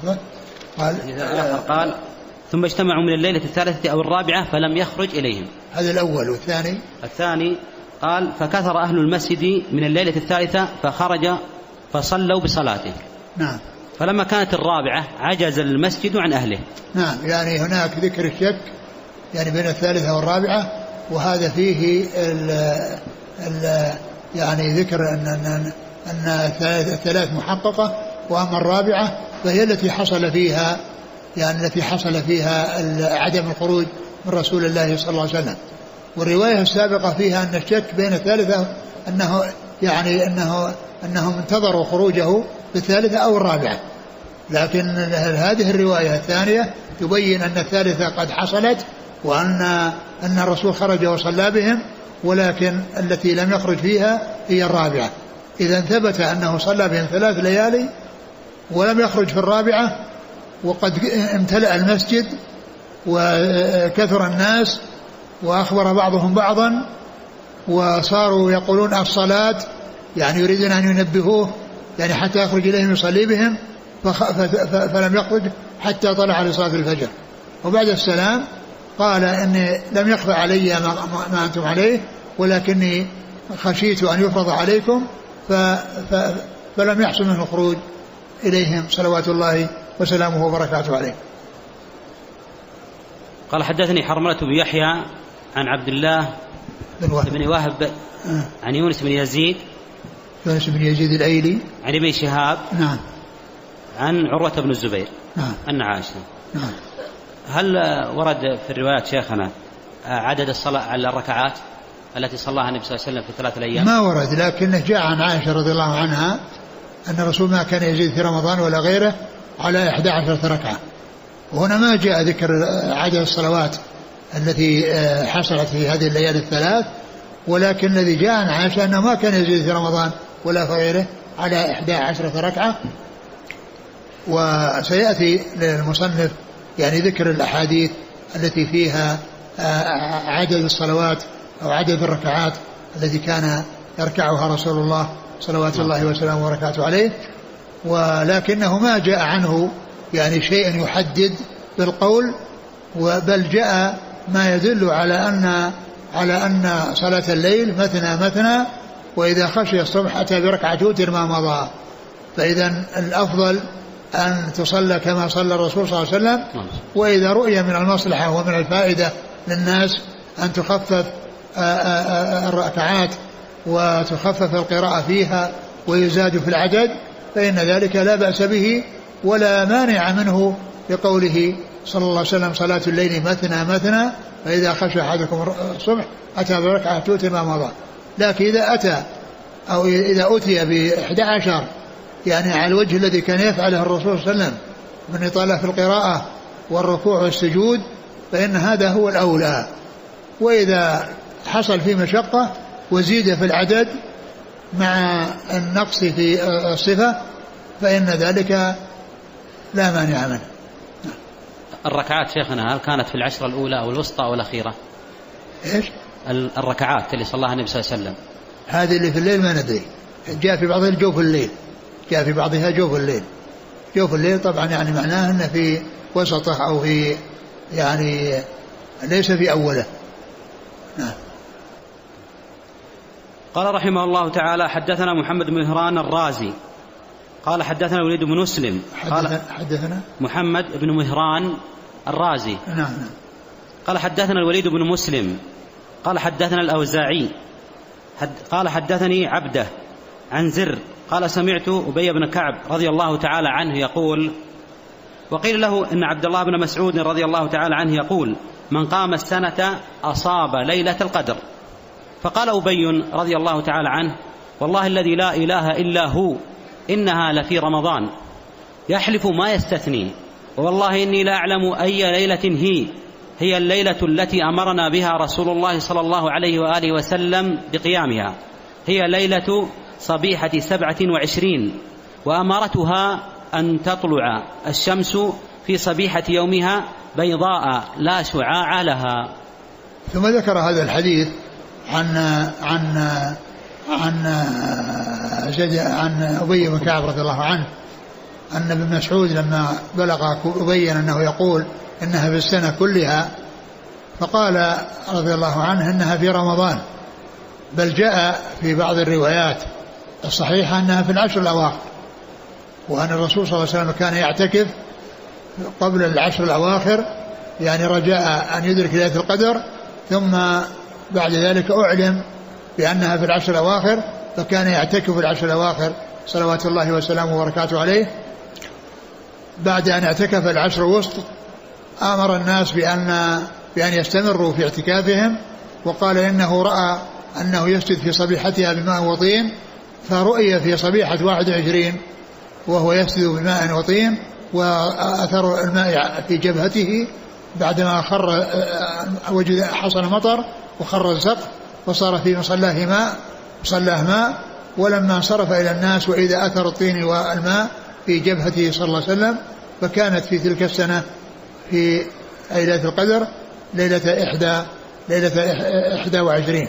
قال ثم اجتمعوا من الليلة الثالثة أو الرابعة فلم يخرج إليهم. هذا الأول. والثاني قال: فكثر أهل المسجد من الليلة الثالثة فخرج فصلوا بصلاته. نعم. فلما كانت الرابعة عجز المسجد عن أهله. نعم، يعني هناك ذكر الشك يعني بين الثالثة والرابعة، وهذا فيه يعني ذكر أن الثلاث محققة، وأما الرابعة فهي التي حصل فيها عدم الخروج من رسول الله صلى الله عليه وسلم. والرواية السابقة فيها أن الشك بين الثالثة أنهم انتظروا خروجه بالثالثة أو الرابعة، لكن هذه الرواية الثانية تبين أن الثالثة قد حصلت، وأن الرسول خرج وصلى بهم، ولكن التي لم يخرج فيها هي الرابعة. إذا ثبت أنه صلى بهم 3 ليالي ولم يخرج في الرابعة، وقد امتلأ المسجد وكثر الناس، وأخبر بعضهم بعضا، وصاروا يقولون الصلاة، يعني يريدون أن ينبهوه يعني حتى يخرج إليهم يصلي بهم، فلم يخرج حتى طلع لصلاة الفجر. وبعد السلام قال: إني لم يخفى علي ما أنتم عليه، ولكني خشيت أن يفرض عليكم، فلم يحصل منه خروج إليهم صلوات الله وسلامه وبركاته عليه. قال: حدثني حرملة بن يحيى عن عبد الله بن وهب عن يونس بن يزيد الأيلي عن ابن شهاب عن عروة بن الزبير أن عائشة. نعم. هل ورد في الروايات شيخنا عدد الصلاة على الركعات؟ التي صلاها النبي صلى الله عليه وسلم في 3 أيام؟ ما ورد، لكنه جاء عن عائشة رضي الله عنها أن الرسول ما كان يزيد في رمضان ولا غيره على 11 ركعة. وهنا ما جاء ذكر عدد الصلوات التي حصلت في هذه الليالي الثلاث، ولكن الذي جاء عن عائشة أنه ما كان يزيد في رمضان ولا في غيره على 11 ركعة. وسيأتي للمصنف يعني ذكر الأحاديث التي فيها عدد الصلوات أو عدد الركعات التي كان يركعها رسول الله صلوات الله وسلامه وبركاته عليه، ولكنه ما جاء عنه يعني شيء يحدد بالقول، بل جاء ما يدل على أن صلاة الليل مثنى وإذا خشي الصبح أتى بركعة توتر ما مضى. فإذا الأفضل أن تصلى كما صلى الرسول صلى الله عليه وسلم، وإذا رؤي من المصلحة ومن الفائدة للناس أن تخفف الركعات وتخفف القراءة فيها ويزاد في العدد فإن ذلك لا بأس به ولا مانع منه، لقوله صلى الله عليه وسلم صلاة الليل مثنى فإذا خشى أحدكم الصبح أتى بركعة توتر ما مضى. لكن إذا أتى أو إذا أتي ب11 يعني على الوجه الذي كان يفعله الرسول صلى الله عليه وسلم من إطالة في القراءة والركوع والسجود فإن هذا هو الأولى. وإذا حصل في مشقة وزيد في العدد مع النقص في الصفة فإن ذلك لا مانع منه. الركعات شيخنا هل كانت في 10 الأولى أو الوسطى أو الأخيرة؟ إيش؟ الركعات اللي صلاها النبي صلى الله عليه وسلم هذه اللي في الليل ما ندري، جاء في بعضها جوف الليل، جاء في بعضها جوف الليل. جوف الليل طبعا يعني معناه أنه في وسطه أو في يعني ليس في أوله. نعم. قال رحمه الله تعالى حدثنا محمد بن مهران الرازي قال حدثنا الوليد بن مسلم حدثنا محمد بن مهران الرازي نعم. قال حدثنا الوليد بن مسلم قال حدثنا الأوزاعي قال حدثني عبده عن زر قال سمعت أبي بن كعب رضي الله تعالى عنه يقول وقيل له إن عبد الله بن مسعود رضي الله تعالى عنه يقول من قام السنة أصاب ليلة القدر. فقال أبي رضي الله تعالى عنه والله الذي لا إله إلا هو إنها لفي رمضان يحلف ما يستثني والله إني لا أعلم أي ليلة هي الليلة التي أمرنا بها رسول الله صلى الله عليه وآله وسلم بقيامها هي ليلة صبيحة 27 وأمرتها أن تطلع الشمس في صبيحة يومها بيضاء لا شعاع لها. ثم ذكر هذا الحديث عن أبي بن كعب رضي الله عنه أن ابن مسعود لما بلغ أبي أنه يقول إنها في السنة كلها فقال رضي الله عنه إنها في رمضان، بل جاء في بعض الروايات الصحيحة أنها في 10 الأواخر، وأن الرسول صلى الله عليه وسلم كان يعتكف قبل 10 الأواخر يعني رجاء أن يدرك ليلة القدر، ثم بعد ذلك أعلم بأنها في 10 الأواخر فكان يعتكف في 10 الأواخر صلوات الله وسلامه وبركاته عليه. بعد أن اعتكف 10 الوسط أمر الناس بأن يستمروا في اعتكافهم، وقال إنه رأى أنه يسجد في صبيحتها بماء وطين، فرؤي في صبيحة 21 وهو يسجد بماء وطين وأثر الماء في جبهته بعدما خر وجد حصل مطر وخر السقف وصار في مصلاه ماء، ولما انصرف إلى الناس وإذا أثر الطين والماء في جبهته صلى الله عليه وسلم، فكانت في تلك السنة في ليلة القدر ليلة 21.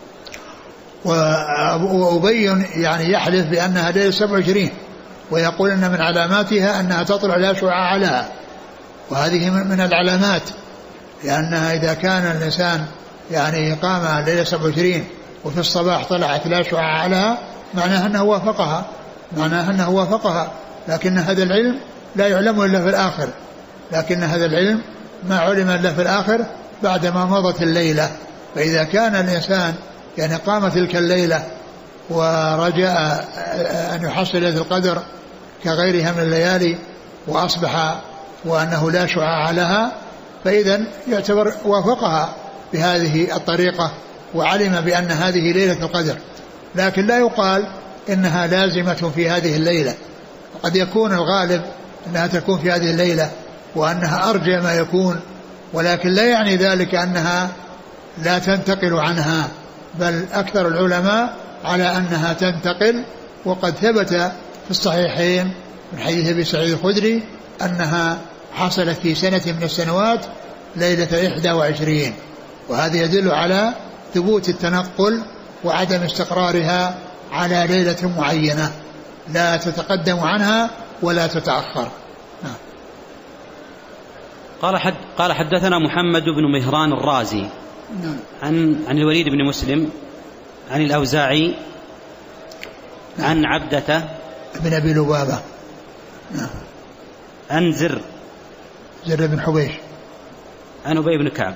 وأبي يعني يحلف بأنها ليلة 27 ويقول إن من علاماتها أنها تطلع لا شعاع لها، وهذه من العلامات، لأنها إذا كان الإنسان يعني قام ليلة 27 وفي الصباح طلعت لا شعاع لها معناها أنه وافقها، لكن هذا العلم لا يعلم إلا في الآخر، لكن هذا العلم ما علم إلا في الآخر بعدما مضت الليلة. فإذا كان الإنسان يعني قام تلك الليلة ورجاء أن يحصل ليلة القدر كغيرها من الليالي وأصبح وأنه لا شعاع لها، فإذا يعتبر وافقها بهذه الطريقة وعلم بأن هذه ليلة القدر، لكن لا يقال إنها لازمة في هذه الليلة. قد يكون الغالب أنها تكون في هذه الليلة وأنها أرجى ما يكون، ولكن لا يعني ذلك أنها لا تنتقل عنها، بل أكثر العلماء على أنها تنتقل. وقد ثبت في الصحيحين من حديث أبي سعيد الخدري أنها حصلت في سنة من السنوات ليلة 21، وهذا يدل على ثبوت التنقل وعدم استقرارها على ليلة معينة لا تتقدم عنها ولا تتأخر. قال حدثنا محمد بن مهران الرازي عن الوليد بن مسلم عن الأوزاعي عن عبدة بن أبي لبابة عن زر بن حبيش عن أبي بن كعب.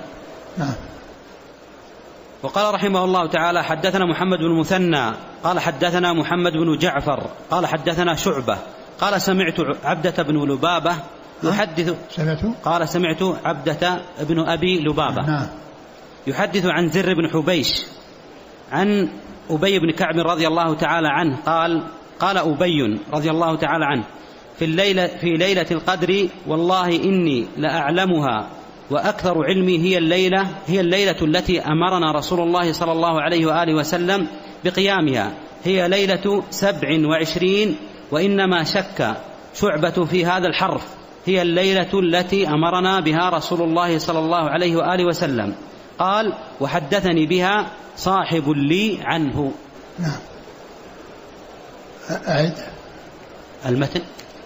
وقال رحمه الله تعالى حدثنا محمد بن المثنى قال حدثنا محمد بن جعفر قال حدثنا شعبة قال سمعت عبدة بن لبابة يحدث قال سمعت عبدة بن أبي لبابة يحدث عن زر بن حبيش عن أبي بن كعب رضي الله تعالى عنه قال أبي رضي الله تعالى عنه في ليلة القدر والله إني لأعلمها وأكثر علمي هي الليلة التي أمرنا رسول الله صلى الله عليه وآله وسلم بقيامها، هي ليلة 27، وإنما شك شعبة في هذا الحرف، هي الليلة التي أمرنا بها رسول الله صلى الله عليه وآله وسلم. قال وحدثني بها صاحب لي عنه. أعد المتن.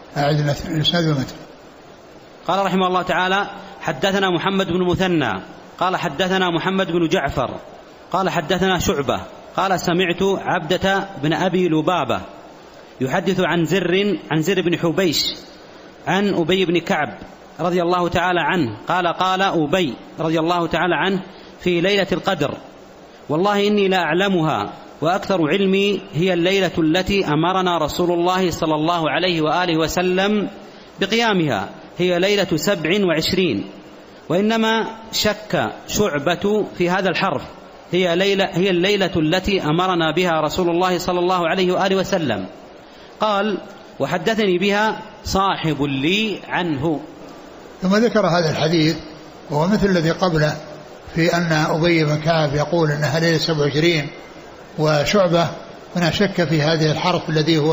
قال رحمه الله تعالى حدثنا محمد بن مثنى قال حدثنا محمد بن جعفر قال حدثنا شعبة قال سمعت عبدة بن أبي لبابة يحدث عن زر بن حبيش عن أبي بن كعب رضي الله تعالى عنه قال أبي رضي الله تعالى عنه في ليلة القدر والله إني لا أعلمها وأكثر علمي هي الليلة التي أمرنا رسول الله صلى الله عليه وآله وسلم بقيامها، هي ليلة 27، وإنما شك شعبة في هذا الحرف، هي الليلة التي أمرنا بها رسول الله صلى الله عليه وآله وسلم. قال وحدثني بها صاحب لي عنه. ثم ذكر هذا الحديث وهو مثل الذي قبله في أن أبي بن كعب يقول أنها ليلة 27، وشعبة هنا شك في هذه الحرف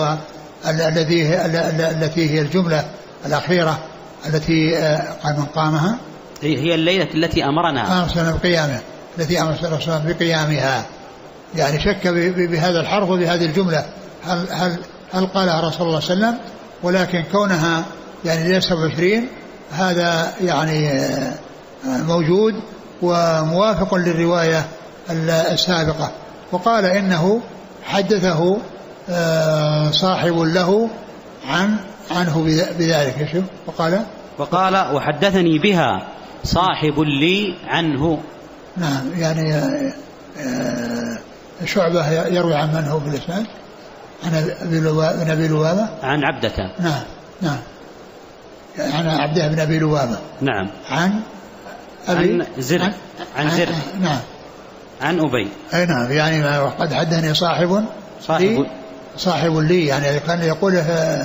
التي هي الجملة الأخيرة التي من قامها هي الليلة التي أمرنا بقيامها، التي أمر صلى الله عليه وسلم بقيامها، يعني شك بهذا الحرف وبهذه الجملة هل قالها رسول الله صلى الله عليه وسلم، ولكن كونها يعني ليلة 27 هذا يعني موجود وموافق للرواية السابقة. وقال إنه حدثه صاحب له عنه بذلك. شوف وقال وحدثني بها صاحب لي عنه. نعم، يعني شعبة يروي عن من هو في الإسناد؟ عن أبي لبابة عن عبدة. نعم عن عبده بن أبي لبابة. نعم عن زر. نعم عن أبي. أي نعم، يعني قد حدثني صاحب لي، يعني كان يقوله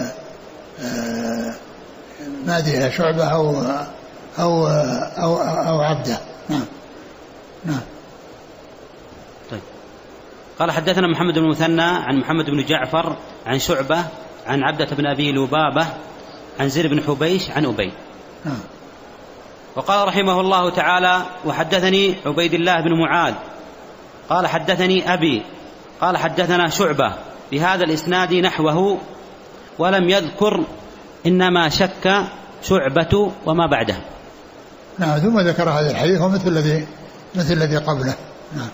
ما أدري شعبة أو عبده. نعم. طيب. قال حدثنا محمد بن المثنى عن محمد بن جعفر عن شعبة عن عبدة بن أبي لبابة عن زر بن حبيش عن أبي. وقال رحمه الله تعالى وحدثني عبيد الله بن معاذ قال حدثني أبي قال حدثنا شعبة بهذا الإسناد نحوه ولم يذكر إنما شك شعبة وما بعده. نعم، ثم ذكر هذا الحديث ومثل الذي قبله. نعم.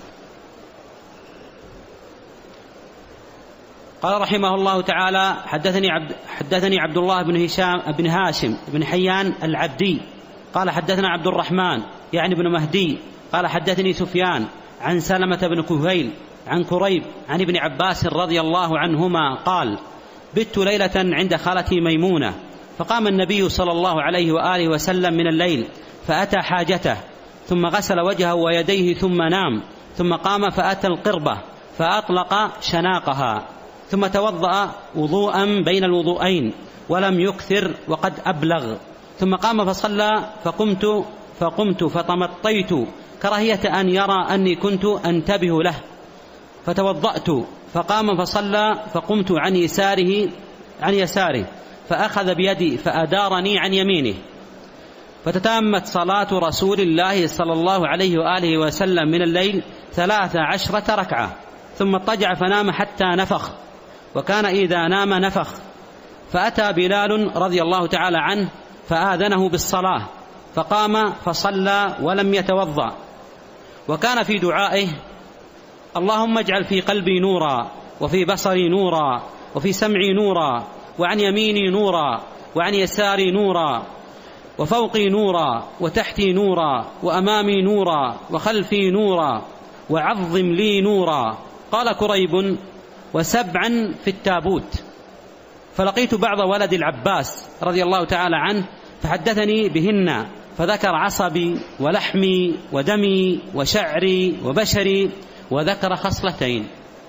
قال رحمه الله تعالى حدثني عبد الله بن هاشم بن حيان العبدي قال حدثنا عبد الرحمن يعني بن مهدي قال حدثني سفيان عن سلمة بن كهيل عن كريب عن ابن عباس رضي الله عنهما قال بت ليلة عند خالتي ميمونة فقام النبي صلى الله عليه وآله وسلم من الليل فأتى حاجته ثم غسل وجهه ويديه ثم نام ثم قام فأتى القربة فأطلق شناقها، ثم توضأ وضوءا بين الوضوءين ولم يكثر وقد أبلغ، ثم قام فصلى فقمت فتمطيت كراهية أن يرى أني كنت أنتبه له، فتوضأت فقام فصلى فقمت عن يساره فأخذ بيدي فأدارني عن يمينه، فتتمت صلاة رسول الله صلى الله عليه وآله وسلم من الليل 13 ركعة، ثم اضطجع فنام حتى نفخ، وكان إذا نام نفخ. فأتى بلال رضي الله تعالى عنه فآذنه بالصلاة، فقام فصلى ولم يتوضأ، وكان في دعائه: اللهم اجعل في قلبي نورا، وفي بصري نورا، وفي سمعي نورا، وعن يميني نورا، وعن يساري نورا، وفوقي نورا، وتحتي نورا، وأمامي نورا، وخلفي نورا، وعظم لي نورا. قال كريب: وسبعا في التابوت. فلقيت بعض ولد العباس رضي الله تعالى عنه فحدثني بهن، فذكر عصبي ولحمي ودمي وشعري وبشري، وذكر خصلتين.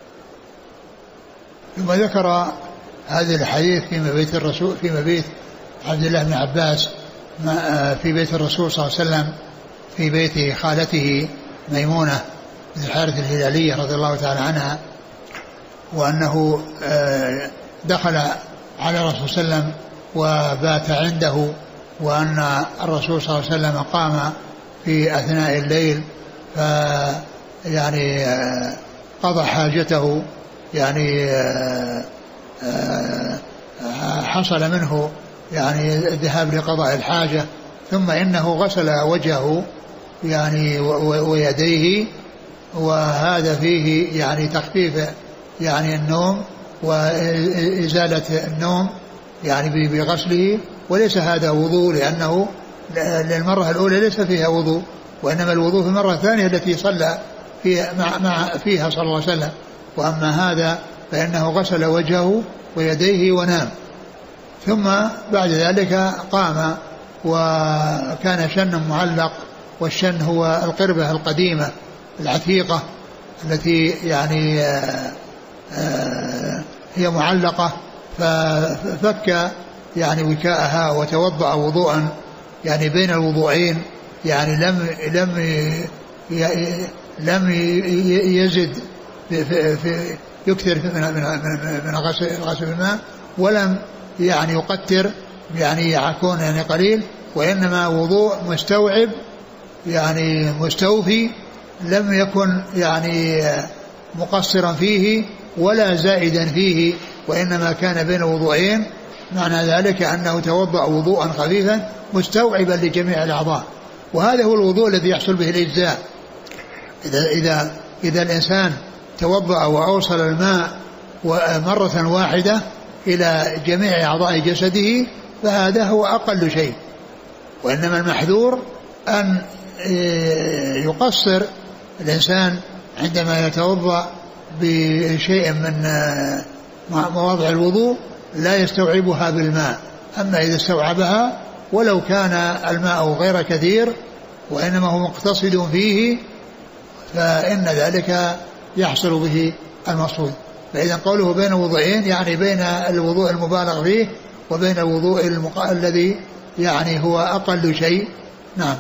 ثم ذكر هذه الحديث في مبيت عبد الله بن عباس في بيت الرسول صلى الله عليه وسلم، في بيت خالته ميمونة بن الحارث الهلالية رضي الله تعالى عنها، وأنه دخل على الرسول صلى الله عليه وسلم وبات عنده، وأن الرسول صلى الله عليه وسلم قام في أثناء الليل يعني قضى حاجته، يعني حصل منه يعني الذهاب لقضاء الحاجة، ثم إنه غسل وجهه يعني ويديه، وهذا فيه يعني تخفيف يعني النوم وإزالة النوم يعني بغسله، وليس هذا وضوء، لأنه للمرة الأولى ليس فيها وضوء، وإنما الوضوء في المرة الثانية التي صلى فيها صلى الله عليه وسلم. وأما هذا فإنه غسل وجهه ويديه ونام، ثم بعد ذلك قام، وكان شن معلق، والشن هو القربة القديمة العتيقة التي يعني هي معلقة، ففك يعني وكاءها وتوضأ وضوءا يعني بين الوضوءين، يعني لم يزد في يكثر من غسل الماء، ولم يعني يقتر يعني يكون يعني قليل، وإنما وضوء مستوعب يعني مستوفي، لم يكن يعني مقصرا فيه ولا زائدا فيه، وإنما كان بين وضوءين. معنى ذلك أنه توضأ وضوءا خفيفا مستوعبا لجميع الأعضاء، وهذا هو الوضوء الذي يحصل به الإجزاء. إذا الإنسان توضأ وأوصل الماء مرة واحدة إلى جميع أعضاء جسده فهذا هو أقل شيء، وإنما المحذور أن يقصر الإنسان عندما يتوضأ بشيء من مواضع الوضوء لا يستوعبها بالماء. أما إذا استوعبها ولو كان الماء غير كثير وإنما هو مقتصد فيه فإن ذلك يحصل به المقصود. فإذا قوله بين وضوئين يعني بين الوضوء المبالغ فيه وبين الوضوء الذي يعني هو أقل شيء. نعم.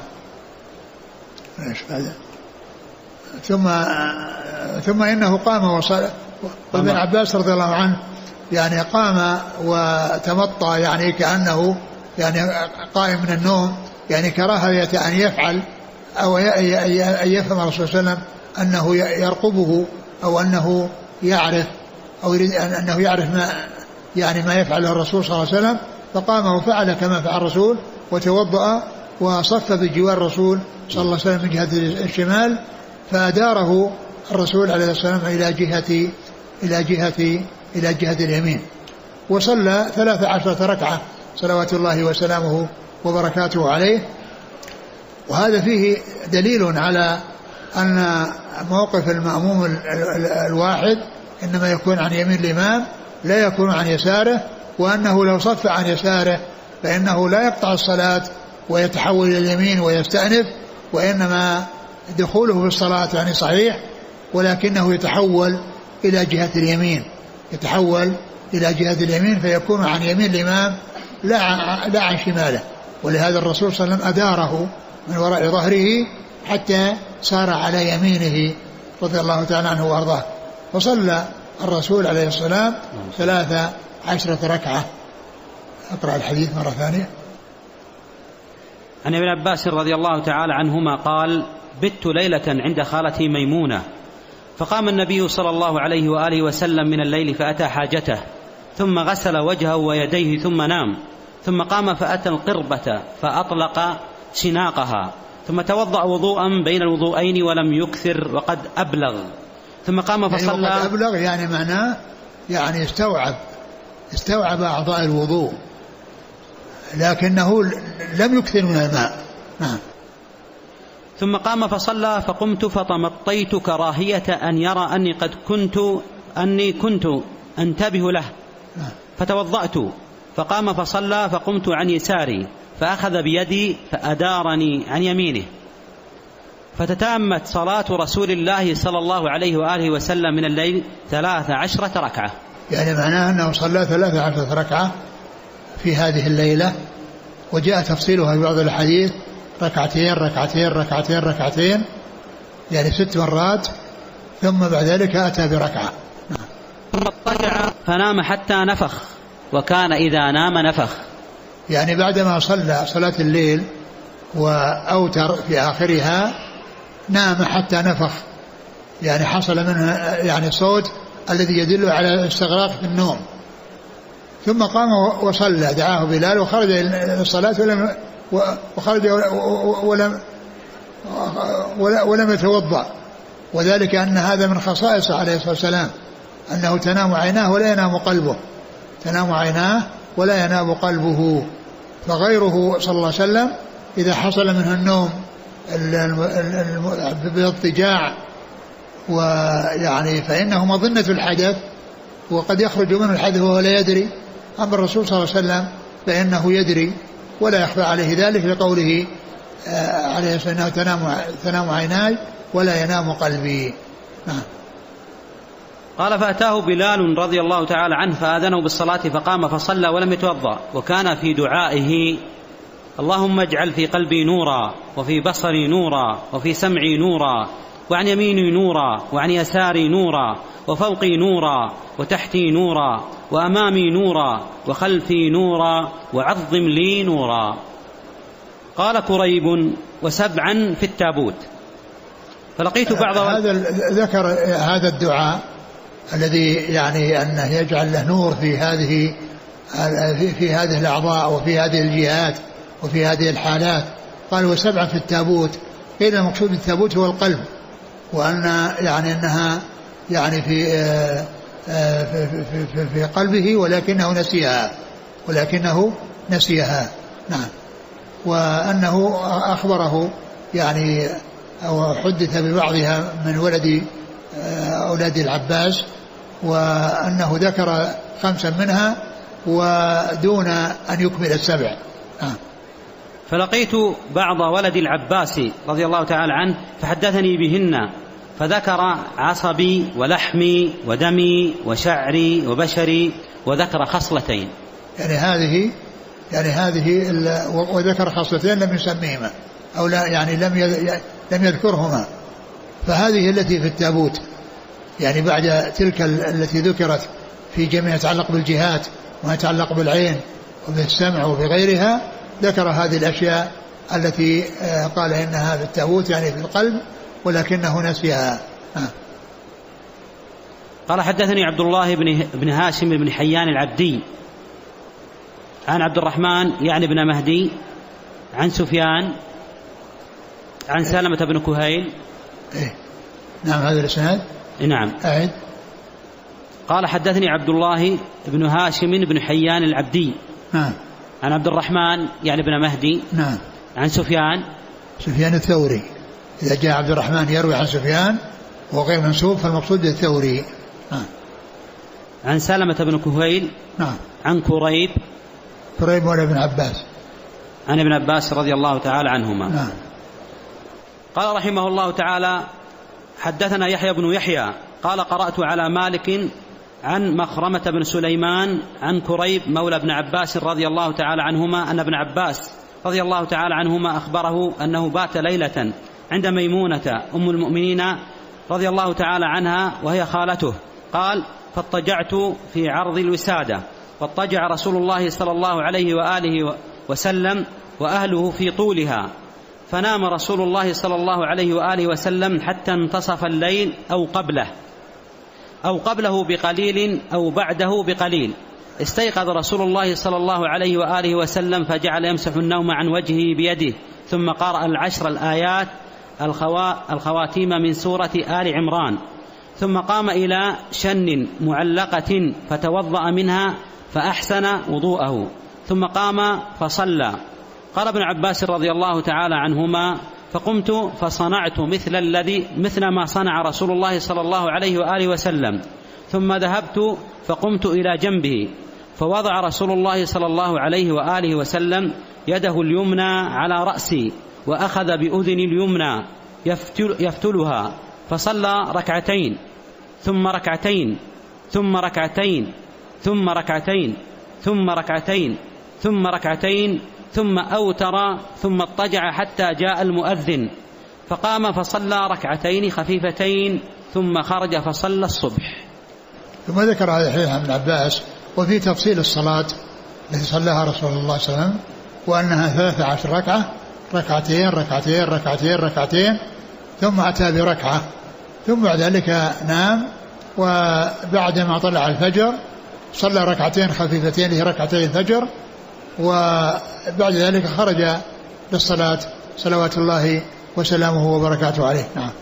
ثم إنه قام وصلى. وابن عباس رضي الله عنه يعني قام وتمطى يعني كأنه يعني قائم من النوم، يعني كراهية أن يفعل أو أن يفهم الرسول صلى الله عليه وسلم أنه يرقبه أو أنه يعرف أو يريد أنه يعرف ما يفعله الرسول صلى الله عليه وسلم، فقام وفعل كما فعل الرسول وتوضأ وصف بجوار الرسول صلى الله عليه وسلم من جهة الشمال، فأداره الرسول عليه الصلاة والسلام إلى جهة اليمين، وصلى 13 ركعة صلوات الله وسلامه وبركاته عليه. وهذا فيه دليل على أن موقف المأموم الواحد إنما يكون عن يمين الإمام لا يكون عن يساره، وأنه لو صف عن يساره فإنه لا يقطع الصلاة ويتحول إلى اليمين ويستأنف، وإنما دخوله في الصلاة يعني صحيح، ولكنه يتحول إلى جهة اليمين، يتحول إلى جهة اليمين فيكون عن يمين الإمام لا عن شماله. ولهذا الرسول صلى الله عليه وسلم أداره من وراء ظهره حتى صار على يمينه رضي الله تعالى عنه وأرضاه. وصلى الرسول عليه الصلاة والسلام 13 ركعة. أقرأ الحديث مرة ثانية. عن ابن عباس رضي الله تعالى عنهما قال: بت ليلة عند خالتي ميمونة، فقام النبي صلى الله عليه وآله وسلم من الليل فأتى حاجته، ثم غسل وجهه ويديه ثم نام، ثم قام فأتى القربة فأطلق سناقها، ثم توضأ وضوءا بين الوضوءين ولم يكثر وقد أبلغ، ثم قام فصلى. يعني وقد أبلغ يعني معناه يعني استوعب أعضاء الوضوء لكنه لم يكثر من الماء. نعم. ثم قام فصلى، فقمت فتمطيت كراهية أن يرى أني كنت أنتبه له، فتوضأت، فقام فصلى، فقمت عن يساري فأخذ بيدي فأدارني عن يمينه، فتتامت صلاة رسول الله صلى الله عليه وآله وسلم من الليل 13 ركعة. يعني معناه أنه صلى 13 ركعة في هذه الليلة، وجاء تفصيلها في بعض الحديث ركعتين ركعتين ركعتين ركعتين، يعني 6 مرات، ثم بعد ذلك أتى بركعة. ثم اضطجع فنام حتى نفخ، وكان إذا نام نفخ. يعني بعدما صلى صلاة الليل وأوتر في آخرها نام حتى نفخ، يعني حصل منه يعني صوت الذي يدل على استغراق في النوم. ثم قام وصلى، دعاه بلال وخرج الصلاة ولم يتوضأ، وذلك أن هذا من خصائصه عليه الصلاة والسلام، أنه تنام عيناه ولا ينام قلبه، تنام عيناه ولا ينام قلبه. فغيره صلى الله عليه وسلم إذا حصل منه النوم باضطجاع ويعني فإنه مظنة الحدث، وقد يخرج منه الحدث وهو لا يدري. أما الرسول صلى الله عليه وسلم فإنه يدري ولا يخفى عليه ذلك، لقوله عليه الصلاة والسلام تنام عيناي ولا ينام قلبي. نعم. قال: فأتاه بلال رضي الله تعالى عنه فآذنه بالصلاة، فقام فصلى ولم يتوضأ، وكان في دعائه: اللهم اجعل في قلبي نورا، وفي بصري نورا، وفي سمعي نورا، وعن يميني نورا، وعن يساري نورا، وفوقي نورا، وتحتي نورا، وأمامي نورا، وخلفي نورا، وعظم لي نورا. قال كريب: وسبعا في التابوت. فلقيت بعض ذكر هذا الدعاء الذي يعني أنه يجعل له نور في هذه الأعضاء وفي هذه الجهات وفي هذه الحالات. قال: وسبعا في التابوت. قيل المقصود بالتابوت هو القلب، وأن يعني أنها يعني في قلبه ولكنه نسيها. نعم. وأنه أخبره يعني أو حدث ببعضها من ولد أولاد العباس، وأنه ذكر 5 منها ودون أن يكمل 7. فلقيت بعض ولد العباس رضي الله تعالى عنه فحدثني بهن، فذكر عصبي ولحمي ودمي وشعري وبشري، وذكر خصلتين. يعني هذه وذكر خصلتين لم يسميهما أو لا، يعني لم يذكرهما. فهذه التي في التابوت يعني بعد تلك التي ذكرت في جميع يتعلق بالجهات وما يتعلق بالعين وبالسمع وبغيرها، ذكر هذه الأشياء التي قال إنها في التابوت يعني في القلب ولكنه نسيها. قال: حدثني عبد الله بن هاشم بن حيان العبدي عن عبد الرحمن يعني بن مهدي عن سفيان عن سلمة بن كهيل. نعم. هذا الإسناد. نعم. أعد. قال: حدثني عبد الله بن هاشم بن حيان العبدي. نعم. عن عبد الرحمن يعني بن مهدي. نعم. عن سفيان الثوري. إذا جاء عبد الرحمن يروي عن سفيان وغير منسوب فالمقصود الثوري. عن سلمة بن كهيل. نعم. عن كريب ولا ابن عباس، عن ابن عباس رضي الله تعالى عنهما. نعم. قال رحمه الله تعالى: حدثنا يحيى بن يحيى قال قرأت على مالك عن مخرمة بن سليمان عن كريب مولى ابن عباس رضي الله تعالى عنهما أن ابن عباس رضي الله تعالى عنهما أخبره أنه بات ليلة عند ميمونة أم المؤمنين رضي الله تعالى عنها وهي خالته. قال فاضطجعت في عرض الوسادة، واضطجع رسول الله صلى الله عليه وآله وسلم وأهله في طولها، فنام رسول الله صلى الله عليه وآله وسلم حتى انتصف الليل أو قبله بقليل أو بعده بقليل. استيقظ رسول الله صلى الله عليه وآله وسلم فجعل يمسح النوم عن وجهه بيده، ثم قرأ 10 الآيات الخواتيم من سورة آل عمران، ثم قام إلى شن معلقة فتوضأ منها فأحسن وضوءه، ثم قام فصلى. قال ابن عباس رضي الله تعالى عنهما فقمت فصنعت مثل ما صنع رسول الله صلى الله عليه وآله وسلم، ثم ذهبت فقمت إلى جنبه فوضع رسول الله صلى الله عليه وآله وسلم يده اليمنى على رأسي وأخذ بأذني اليمنى يفتلها، فصلى ركعتين ثم ركعتين ثم ركعتين ثم ركعتين ثم ركعتين ثم ركعتين ثم أوتر، ثم اضطجع حتى جاء المؤذن فقام فصلى ركعتين خفيفتين ثم خرج فصلى الصبح. ثم ذكر هذا الحديث عن ابن عباس وفي تفصيل الصلاة التي صلاها رسول الله صلى الله عليه وسلم، وأنها 13 ركعة، ركعتين ركعتين ركعتين ركعتين، ثم أتى بركعة، ثم بعد ذلك نام، وبعدما طلع الفجر صلى ركعتين خفيفتين لركعتي الفجر، وبعد ذلك خرج للصلاة صلوات الله وسلامه وبركاته عليه. نعم.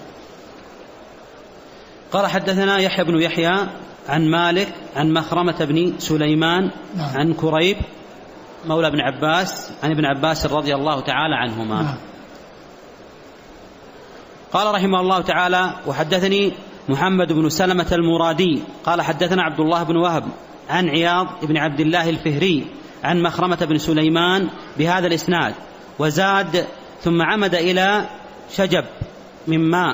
قال حدثنا يحيى بن يحيى عن مالك عن مخرمة بن سليمان نعم. عن كريب مولى ابن عباس عن ابن عباس رضي الله تعالى عنهما. نعم. قال رحمه الله تعالى وحدثني محمد بن سلمة المرادي قال حدثنا عبد الله بن وهب عن عياض بن عبد الله الفهري عن مخرمة بن سليمان بهذا الإسناد، وزاد ثم عمد إلى شجب من ماء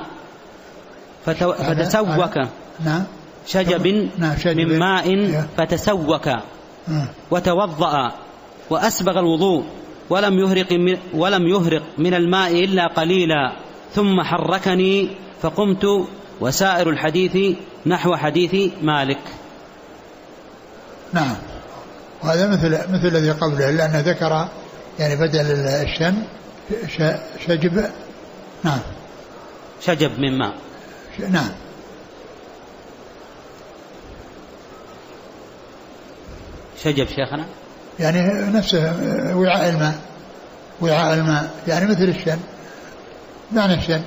فتسوك شجب من ماء فتسوك وتوضأ وأسبغ الوضوء ولم يهرق من الماء إلا قليلا، ثم حركني فقمت، وسائر الحديث نحو حديث مالك. نعم. وهذا مثل الذي قبله، لأنه ذكر يعني بدل الشن شجب. نعم. شجب من ماء. نعم. شجب شيخنا يعني نفسه وعاء الماء يعني مثل الشن، معنى الشن.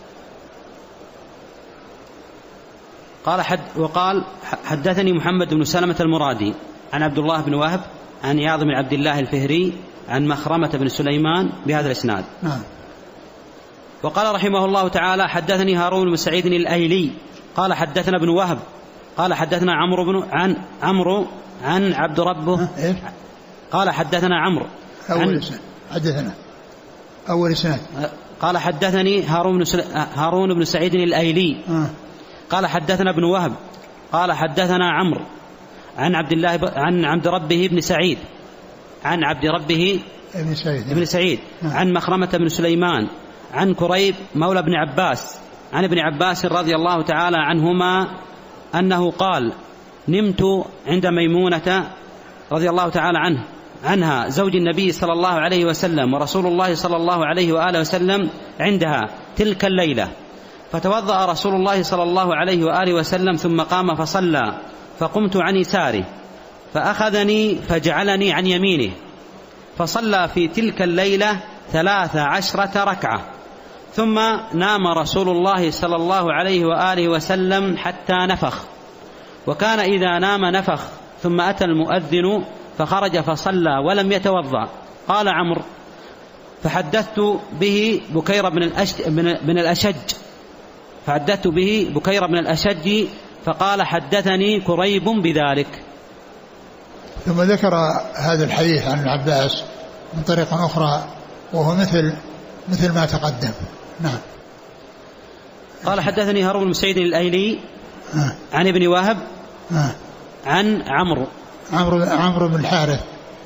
وقال حدثني محمد بن سلمة المرادي عن عبد الله بن وهب عن عياض بن عبد الله الفهري عن مخرمة بن سليمان بهذا الإسناد. نعم. وقال رحمه الله تعالى حدثني هارون بن سعيد الأيلي قال حدثنا ابن وهب قال حدثنا عمرو عن عبد ربه قال حدثنا عمرو أول إسناد قال حدثني هارون بن سعيد الأيلي قال حدثنا ابن وهب قال حدثنا عمرو عن عبد ربه بن سعيد عن عبد ربه بن سعيد عن مخرمة بن سليمان عن كريب مولى ابن عباس عن ابن عباس رضي الله تعالى عنهما أنه قال نمت عند ميمونة رضي الله تعالى عنها زوج النبي صلى الله عليه وسلم، ورسول الله صلى الله عليه وآله وسلم عندها تلك الليلة، فتوضأ رسول الله صلى الله عليه وآله وسلم ثم قام فصلى، فقمت عن يساره فأخذني فجعلني عن يمينه، فصلى في تلك الليلة 13 ركعة، ثم نام رسول الله صلى الله عليه وآله وسلم حتى نفخ، وكان إذا نام نفخ، ثم أتى المؤذن فخرج فصلى ولم يتوضأ. قال عمرو فحدثت به بكير بن الأشج فقال حدثني كريب بذلك. ثم ذكر هذا الحديث عن العباس من طريقة أخرى وهو مثل ما تقدم. نعم. قال حدثني هارون بن سعيد الأيلي عن ابن وهب عن عمرو بن الحارث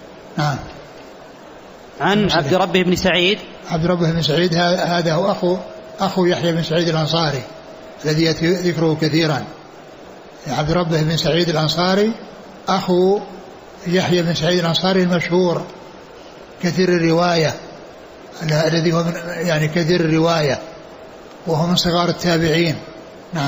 عن عبد ربه بن سعيد. عبد ربه بن سعيد هذا هو أخو يحيى بن سعيد الأنصاري الذي يأتي ذكره كثيرا. عبد ربه بن سعيد الأنصاري أخو يحيى بن سعيد الأنصاري المشهور كثير الرواية، الذي هو يعني كثير الرواية، وهو من صغار التابعين. نعم.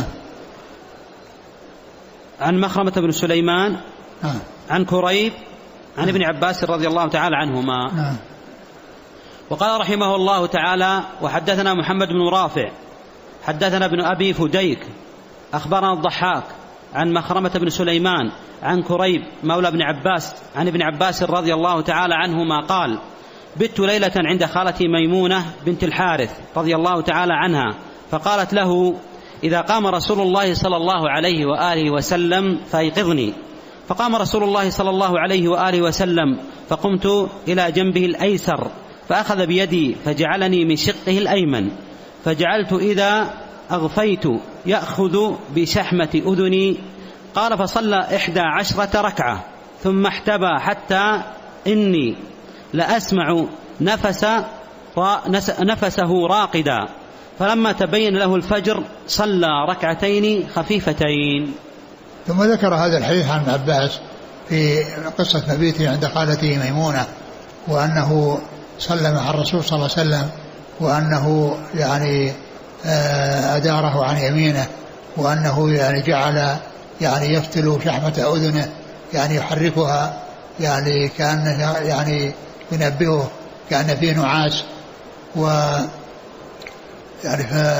عن مخرمة بن سليمان عن كريب عن ابن عباس رضي الله تعالى عنهما. وقال رحمه الله تعالى: وحدثنا محمد بن رافع حدثنا ابن أبي فديك أخبرنا الضحاك عن مخرمة بن سليمان عن كريب مولى ابن عباس عن ابن عباس رضي الله تعالى عنهما قال: بت ليلة عند خالتي ميمونة بنت الحارث رضي الله تعالى عنها، فقالت له: إذا قام رسول الله صلى الله عليه وآله وسلم فأيقظني. فقام رسول الله صلى الله عليه وآله وسلم، فقمت إلى جنبه الأيسر فأخذ بيدي فجعلني من شقه الأيمن، فجعلت إذا أغفيت يأخذ بشحمة أذني. قال: فصلى 11 ركعة ثم احتبى حتى إني لأسمع نفسه راقدا، فلما تبين له الفجر صلى ركعتين خفيفتين. ثم ذكر هذا الحديث عن ابن عباس في قصة مبيته عند خالته ميمونة، وأنه صلى مع الرسول صلى الله عليه وسلم، وأنه يعني أداره عن يمينه، وأنه يعني جعل يعني يفتل شحمة أذنه، يعني يحركها، يعني كأنه يعني ينبهه كأن فيه نعاس. و يعني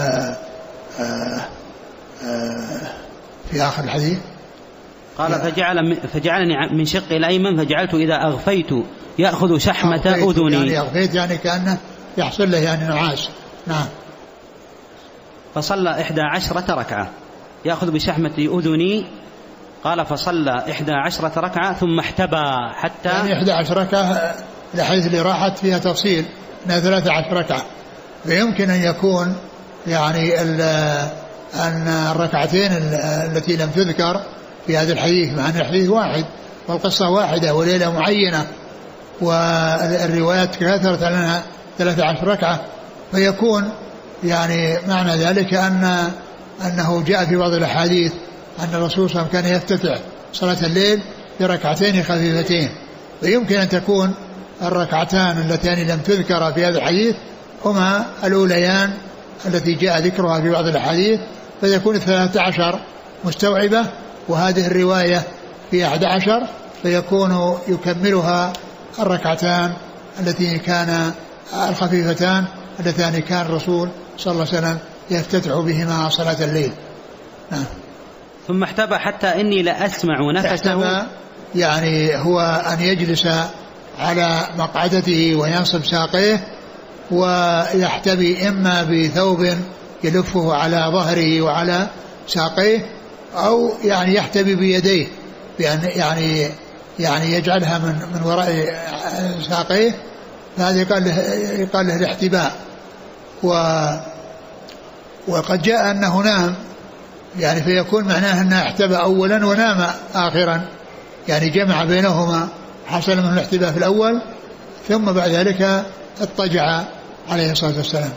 في آخر الحديث قال: فجعلني من شق الأيمن فجعلت إذا أغفيت يأخذ شحمة أذني. يعني أغفيت يعني كأنه يحصل له يعني نعاس. نعم. فصلى 11 ركعة يأخذ بشحمة أذني. قال: فصلى 11 ركعة ثم احتبى حتى يعني 11 ركعة لحيث اللي راحت فيها تفصيل أنها 13 ركعة، فيمكن أن يكون يعني أن الركعتين التي لم تذكر في هذا الحديث، مع أن الحديث واحد والقصة واحدة وليلة معينة، والروايات كثرت لنا 13 ركعة، فيكون يعني معنى ذلك أنه جاء في بعض الأحاديث أن الرسول صلى الله عليه وسلم كان يفتتح صلاة الليل بركعتين خفيفتين، فيمكن أن تكون الركعتان اللتان لم تذكر في هذا الحديث هما الأوليان التي جاء ذكرها في بعض الأحاديث، فيكون 13 مستوعبة، وهذه الرواية في 11 فيكون يكملها الركعتان التي كان الخفيفتان اللتان كان الرسول صلى الله عليه وسلم يفتتح بهما صلاة الليل. نعم. ثم احتبى حتى إني لأسمع نفسه، يعني هو أن يجلس على مقعدته وينصب ساقيه ويحتبي إما بثوب يلفه على ظهره وعلى ساقيه، أو يعني يحتبي بيديه بأن يعني يجعلها من وراء ساقيه، فهذا يقال له الاحتباء. وقد جاء أنه نام، يعني فيكون معناه أنه احتبى أولا ونام آخرا، يعني جمع بينهما، حصل منه الاحتباء في الأول ثم بعد ذلك اضطجع عليه الصلاة والسلام.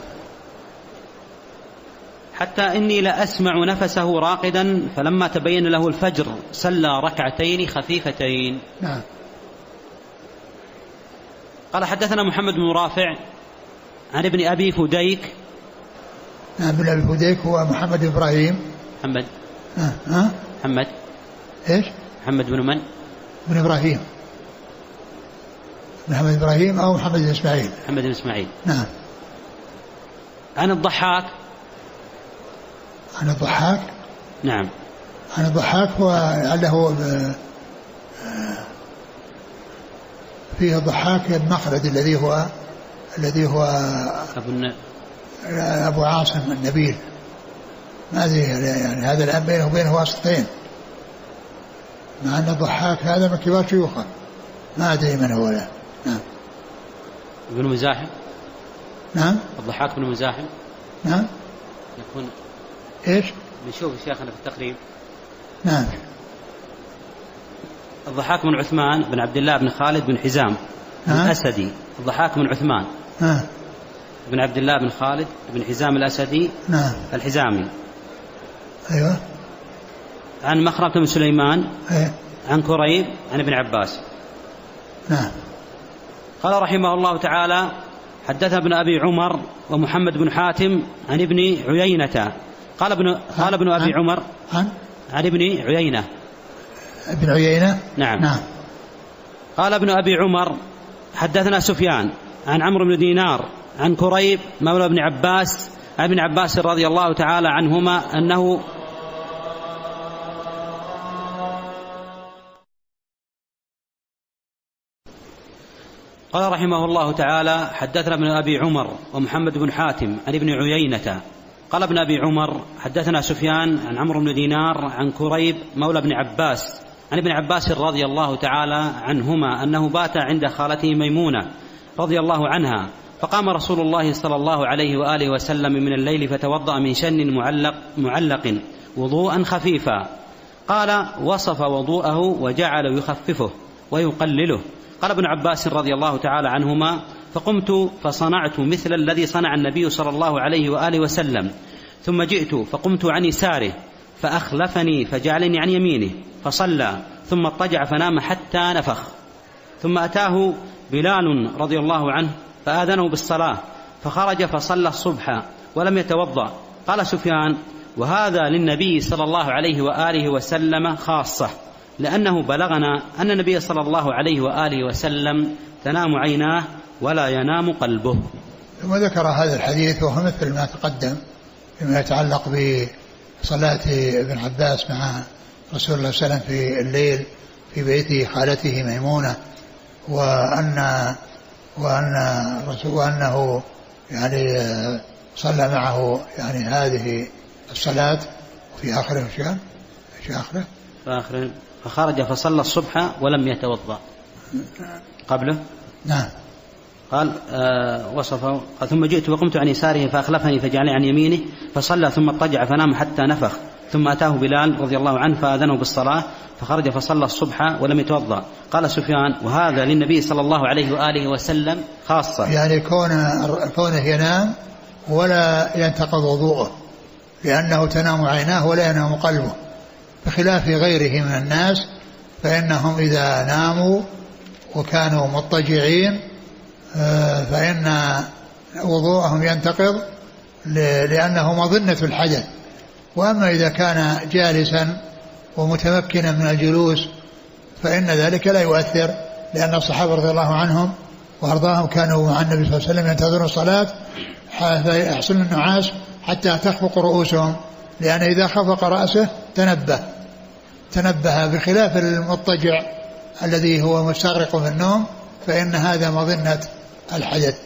حتى إني لأسمع نفسه راقدا، فلما تبين له الفجر صلى ركعتين خفيفتين. نعم. قال: حدثنا محمد بن رافع عن ابن أبي فديك. نعم. ابن أبي فديك هو محمد إبراهيم. محمد إيش؟ محمد بن من؟ بن إبراهيم. محمد إبراهيم أو محمد بن إسماعيل. محمد بن إسماعيل. نعم. عن الضحاك. عن الضحاك. نعم. عن الضحاك هو له فيه الضحاك المخلد الذي هو أبو عاصم النبيل، ما أدري يعني هذا الآن بينه وبينه واسطتين، مع أن الضحاك هذا من كبار شيوخه، ما أدري من هو له. نعم. ابن مزاحم. نعم. الضحاك بن مزاحم. نعم. يكون إيش؟ نشوف شيخنا في التقريب. نعم. الضحاك بن عثمان بن عبد الله بن خالد بن حزام الأسدي. الضحاك بن عثمان بن عبد الله بن خالد بن حزام الأسدي الحزامي. أيوة. عن مخرمة بن سليمان أيوة. عن كريب عن ابن عباس. نعم. قال رحمه الله تعالى: حدث ابن أبي عمر ومحمد بن حاتم عن ابن عيينة. قال ابن أبي عمر عن ابن عيينة. ابن عيينة. نعم. قال ابن أبي عمر: حدثنا سفيان عن عمرو بن دينار عن كريب مولى ابن عباس عن ابن عباس رضي الله تعالى عنهما أنه قال رحمه الله تعالى: حدثنا ابن أبي عمر ومحمد بن حاتم عن ابن عيينة. قال ابن أبي عمر: حدثنا سفيان عن عمرو بن دينار عن كريب مولى ابن عباس عن ابن عباس رضي الله تعالى عنهما أنه بات عند خالته ميمونة رضي الله عنها، فقام رسول الله صلى الله عليه وآله وسلم من الليل فتوضأ من شن معلق وضوءا خفيفا. قال: وصف وضوءه وجعل يخففه ويقلله. قال ابن عباس رضي الله تعالى عنهما: فقمت فصنعت مثل الذي صنع النبي صلى الله عليه وآله وسلم، ثم جئت فقمت عن يساره فأخلفني فجعلني عن يمينه فصلى، ثم اضطجع فنام حتى نفخ، ثم أتاه بلال رضي الله عنه فآذنه بالصلاة فخرج فصلى الصبح ولم يتوضأ. قال سفيان: وهذا للنبي صلى الله عليه وآله وسلم خاصة، لأنه بلغنا أن النبي صلى الله عليه وآله وسلم تنام عيناه ولا ينام قلبه. ثم ذكر هذا الحديث وهو مثل ما تقدم فيما يتعلق بصلاة ابن عباس مع رسول الله صلى الله عليه وسلم في الليل في بيت خالته ميمونة، وأنه يعني صلى معه يعني هذه الصلاة. وفي آخره فخرج فصلى الصبح ولم يتوضأ قبله. نعم. قال وصفه: ثم جئت وقمت عن يساره فأخلفني فجعلني عن يمينه فصلى، ثم اضطجع فنام حتى نفخ، ثم أتاه بلال رضي الله عنه فآذنه بالصلاة فخرج فصلى الصبح ولم يتوضأ. قال سفيان: وهذا للنبي صلى الله عليه وآله وسلم خاصة، يعني كونه ينام ولا ينتقض وضوءه، لأنه تنام عيناه ولا ينام قلبه، بخلاف غيره من الناس فإنهم إذا ناموا وكانوا مضطجعين فإن وضوءهم ينتقض لأنه مظنة الحدث. وأما إذا كان جالسا ومتمكنا من الجلوس فإن ذلك لا يؤثر، لأن الصحابة رضي الله عنهم وأرضاهم كانوا مع النبي صلى الله عليه وسلم ينتظرون الصلاة فيحصل النعاس حتى تخفق رؤوسهم، لأن إذا خفق رأسه تنبه، بخلاف المضطجع الذي هو مستغرق في النوم فإن هذا مظنة الحدث.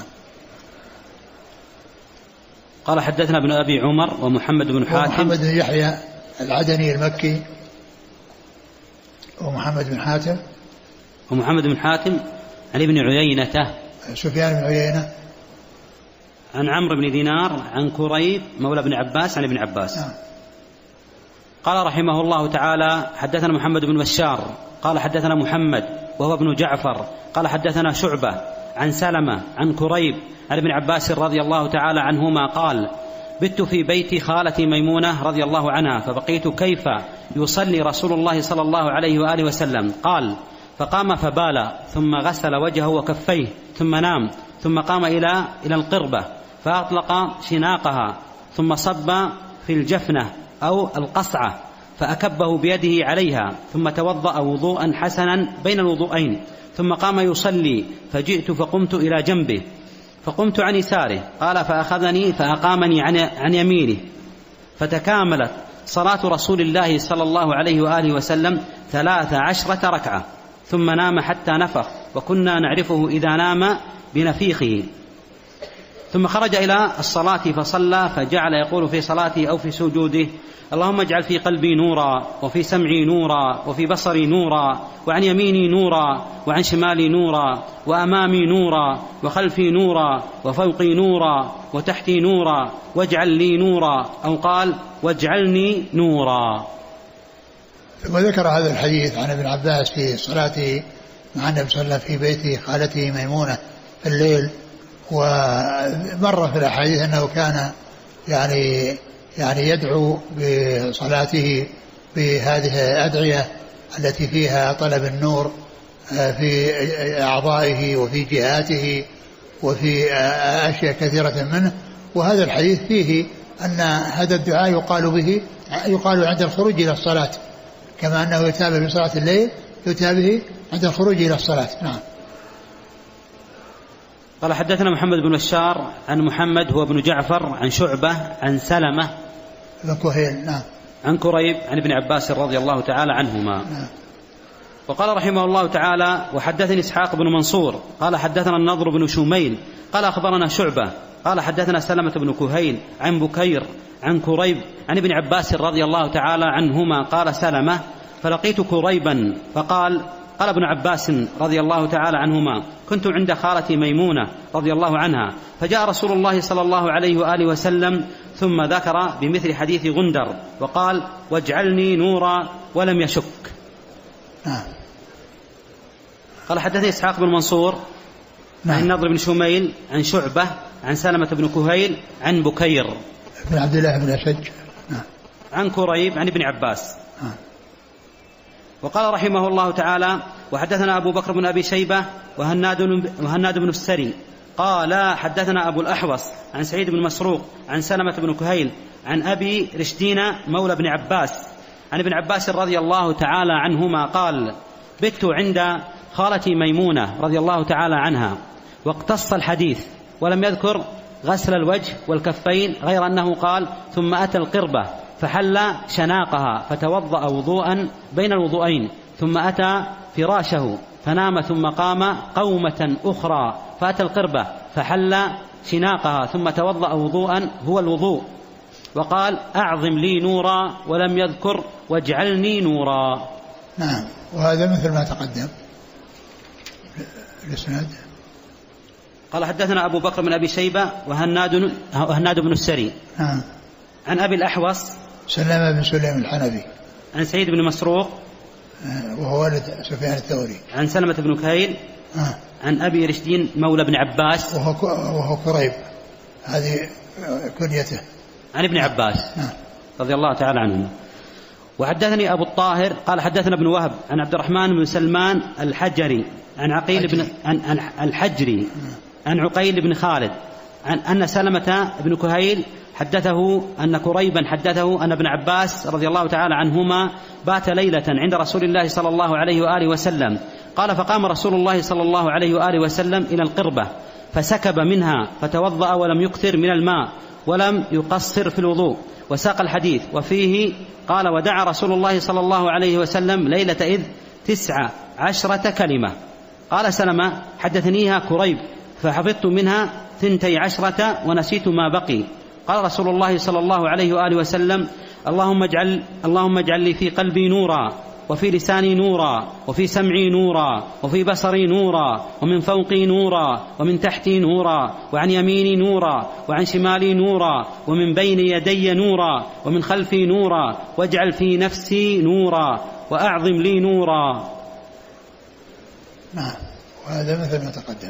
قال: حدثنا ابن أبي عمر ومحمد بن حاتم ومحمد بن يحيى العدني المكي ومحمد بن حاتم عن ابن عيينة سفيان بن عيينة عن عمرو بن دينار عن كريب مولى ابن عباس عن ابن عباس. قال رحمه الله تعالى: حدثنا محمد بن بشار قال حدثنا محمد وهو ابن جعفر قال حدثنا شعبة عن سلمة عن كريب عن ابن عباس رضي الله تعالى عنهما قال: بت في بيت خالتي ميمونة رضي الله عنها فبقيت كيف يصلي رسول الله صلى الله عليه وآله وسلم. قال: فقام فبال ثم غسل وجهه وكفيه ثم نام، ثم قام إلى القربة فأطلق شناقها ثم صب في الجفنة أو القصعة فأكبه بيده عليها، ثم توضأ وضوءا حسنا بين الوضوءين، ثم قام يصلي فجئت فقمت إلى جنبه فقمت عن يساره. قال: فأخذني فأقامني عن يمينه، فتكاملت صلاة رسول الله صلى الله عليه وآله وسلم 13 ركعة، ثم نام حتى نفخ، وكنا نعرفه إذا نام بنفيخه. ثم خرج إلى الصلاة فصلى، فجعل يقول في صلاته أو في سجوده: اللهم اجعل في قلبي نورا، وفي سمعي نورا، وفي بصري نورا، وعن يميني نورا، وعن شمالي نورا، وأمامي نورا، وخلفي نورا، وفوقي نورا، وتحتي نورا، واجعل لي نورا، أو قال: واجعلني نورا. وذكر هذا الحديث عن ابن عباس في صلاته مع النبي صلى الله عليه وسلم في بيت خالته ميمونة في الليل. ومر في الأحاديث أنه كان يعني يدعو بصلاته بهذه الأدعية التي فيها طلب النور في أعضائه وفي جهاته وفي أشياء كثيرة منه. وهذا الحديث فيه أن هذا الدعاء يقال عند الخروج إلى الصلاة، كما أنه يتابع في صلاة الليل يتابع عند الخروج إلى الصلاة. نعم. قال حدثنا محمد بن بشار عن محمد هو بن جعفر عن شعبة عن سلمة بن كهيل نعم عن كريب عن ابن عباس رضي الله تعالى عنهما نعم. وقال رحمه الله تعالى: وحدثني إسحاق بن منصور قال حدثنا النضر بن شميل قال أخبرنا شعبة قال حدثنا سلمة بن كهيل عن بكير عن كريب عن ابن عباس رضي الله تعالى عنهما قال سلمة: فلقيت كريبا فقال: قال ابن عباس رضي الله تعالى عنهما: كنت عند خالتي ميمونة رضي الله عنها، فجاء رسول الله صلى الله عليه وآله وسلم ثم ذكر بمثل حديث غندر وقال: واجعلني نورا، ولم يشك. قال حدثني إسحاق بن منصور عن النضر بن شميل عن شعبة عن سلمة بن كهيل عن بكير بن عبد الله بن أشج عن كريب عن ابن عباس. وقال رحمه الله تعالى: وحدثنا أبو بكر بن أبي شيبة وهناد بن السري قال حدثنا أبو الأحوص عن سعيد بن مسروق عن سلمة بن كهيل عن أبي رشدين مولى بن عباس عن ابن عباس رضي الله تعالى عنهما قال: بت عند خالتي ميمونة رضي الله تعالى عنها، واقتص الحديث ولم يذكر غسل الوجه والكفين، غير أنه قال: ثم أتى القربة فحل شناقها فتوضأ وضوءا بين الوضوءين، ثم أتى فراشه فنام، ثم قام قومة أخرى فأتى القربة فحل شناقها ثم توضأ وضوءا هو الوضوء، وقال: أعظم لي نورا، ولم يذكر واجعلني نورا. نعم. وهذا مثل ما تقدم الإسناد. قال حدثنا أبو بكر بن أبي شيبة وهناد بن السري عن أبي الأحوص سلمة بن سليم الحنفي عن سعيد بن مسروق وهو ولد سفيان الثوري عن سلمة بن كهيل عن أبي رشدين مولى بن عباس وهو كريب، هذه كنيته، عن ابن عباس رضي الله تعالى عنه. وحدثني أبو الطاهر قال حدثنا ابن وهب عن عبد الرحمن بن سلمان الحجري عن عقيل بن الحجري عن عقيل بن خالد عن أن سلمة بن كهيل حدثه أن كريبا حدثه أن ابن عباس رضي الله تعالى عنهما بات ليلة عند رسول الله صلى الله عليه وآله وسلم. قال: فقام رسول الله صلى الله عليه وآله وسلم إلى القربة فسكب منها فتوضأ ولم يكثر من الماء ولم يقصر في الوضوء. وساق الحديث وفيه قال: ودعا رسول الله صلى الله عليه وسلم ليلة إذ 19 كلمة. قال سلمة: حدثنيها كريب فحفظت منها 12 ونسيت ما بقي. قال رسول الله صلى الله عليه وآله وسلم: اللهم اجعل لي في قلبي نورا، وفي لساني نورا، وفي سمعي نورا، وفي بصري نورا، ومن فوقي نورا، ومن تحتي نورا، وعن يميني نورا، وعن شمالي نورا، ومن بين يدي نورا، ومن خلفي نورا، واجعل في نفسي نورا، وأعظم لي نورا. نعم. وهذا مثل ما تقدم.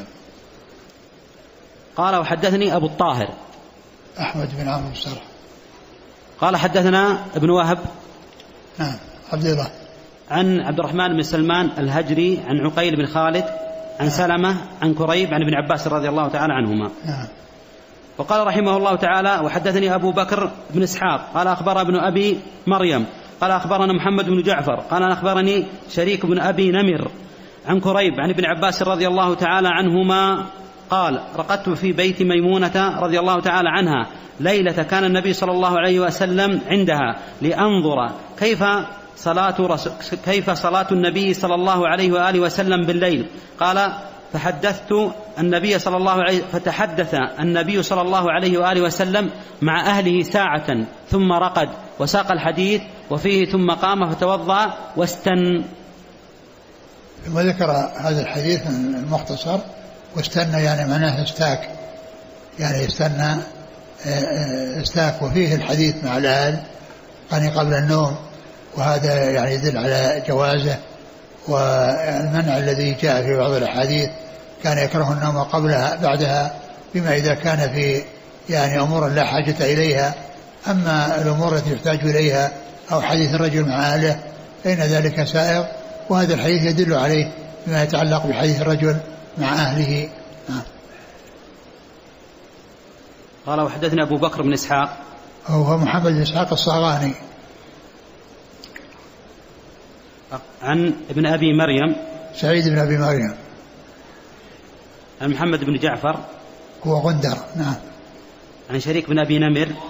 قال: وحدثني أبو الطاهر أحمد بن عمرو السرح قال حدثنا ابن وهب عبد الله عن عبد الرحمن بن سلمان الهجري عن عقيل بن خالد عن سلمة عن كريب عن ابن عباس رضي الله تعالى عنهما. وقال رحمه الله تعالى: وحدثني أبو بكر بن إسحاق قال أخبر ابن أبي مريم قال أخبرنا محمد بن جعفر قال أخبرني شريك بن أبي نمر عن كريب عن ابن عباس رضي الله تعالى عنهما قال: رقدت في بيت ميمونة رضي الله تعالى عنها ليلة كان النبي صلى الله عليه وسلم عندها لأنظر كيف صلاة النبي صلى الله عليه وآله وسلم بالليل. قال: فتحدث النبي صلى الله عليه وآله وسلم مع أهله ساعة ثم رقد وساق الحديث وفيه ثم قام فتوضأ واستن. ثم ذكر هذا الحديث المختصر واستنى يعني معناه استاك، يعني استاك وفيه الحديث مع الأهل يعني قبل النوم، وهذا يعني يدل على جوازه. والمنع الذي جاء في بعض الأحاديث كان يكره النوم قبلها بعدها، بما إذا كان في يعني أمور لا حاجة إليها. أما الأمور التي يحتاج إليها أو حديث الرجل مع أهله فإن ذلك سائغ، وهذا الحديث يدل عليه بما يتعلق بحديث الرجل مع أهله. قال وحدثنا أبو بكر بن إسحاق، هو محمد بن إسحاق الصاغاني، عن ابن أبي مريم سعيد بن أبي مريم، عن محمد بن جعفر هو غندر، نعم، عن شريك بن أبي نمر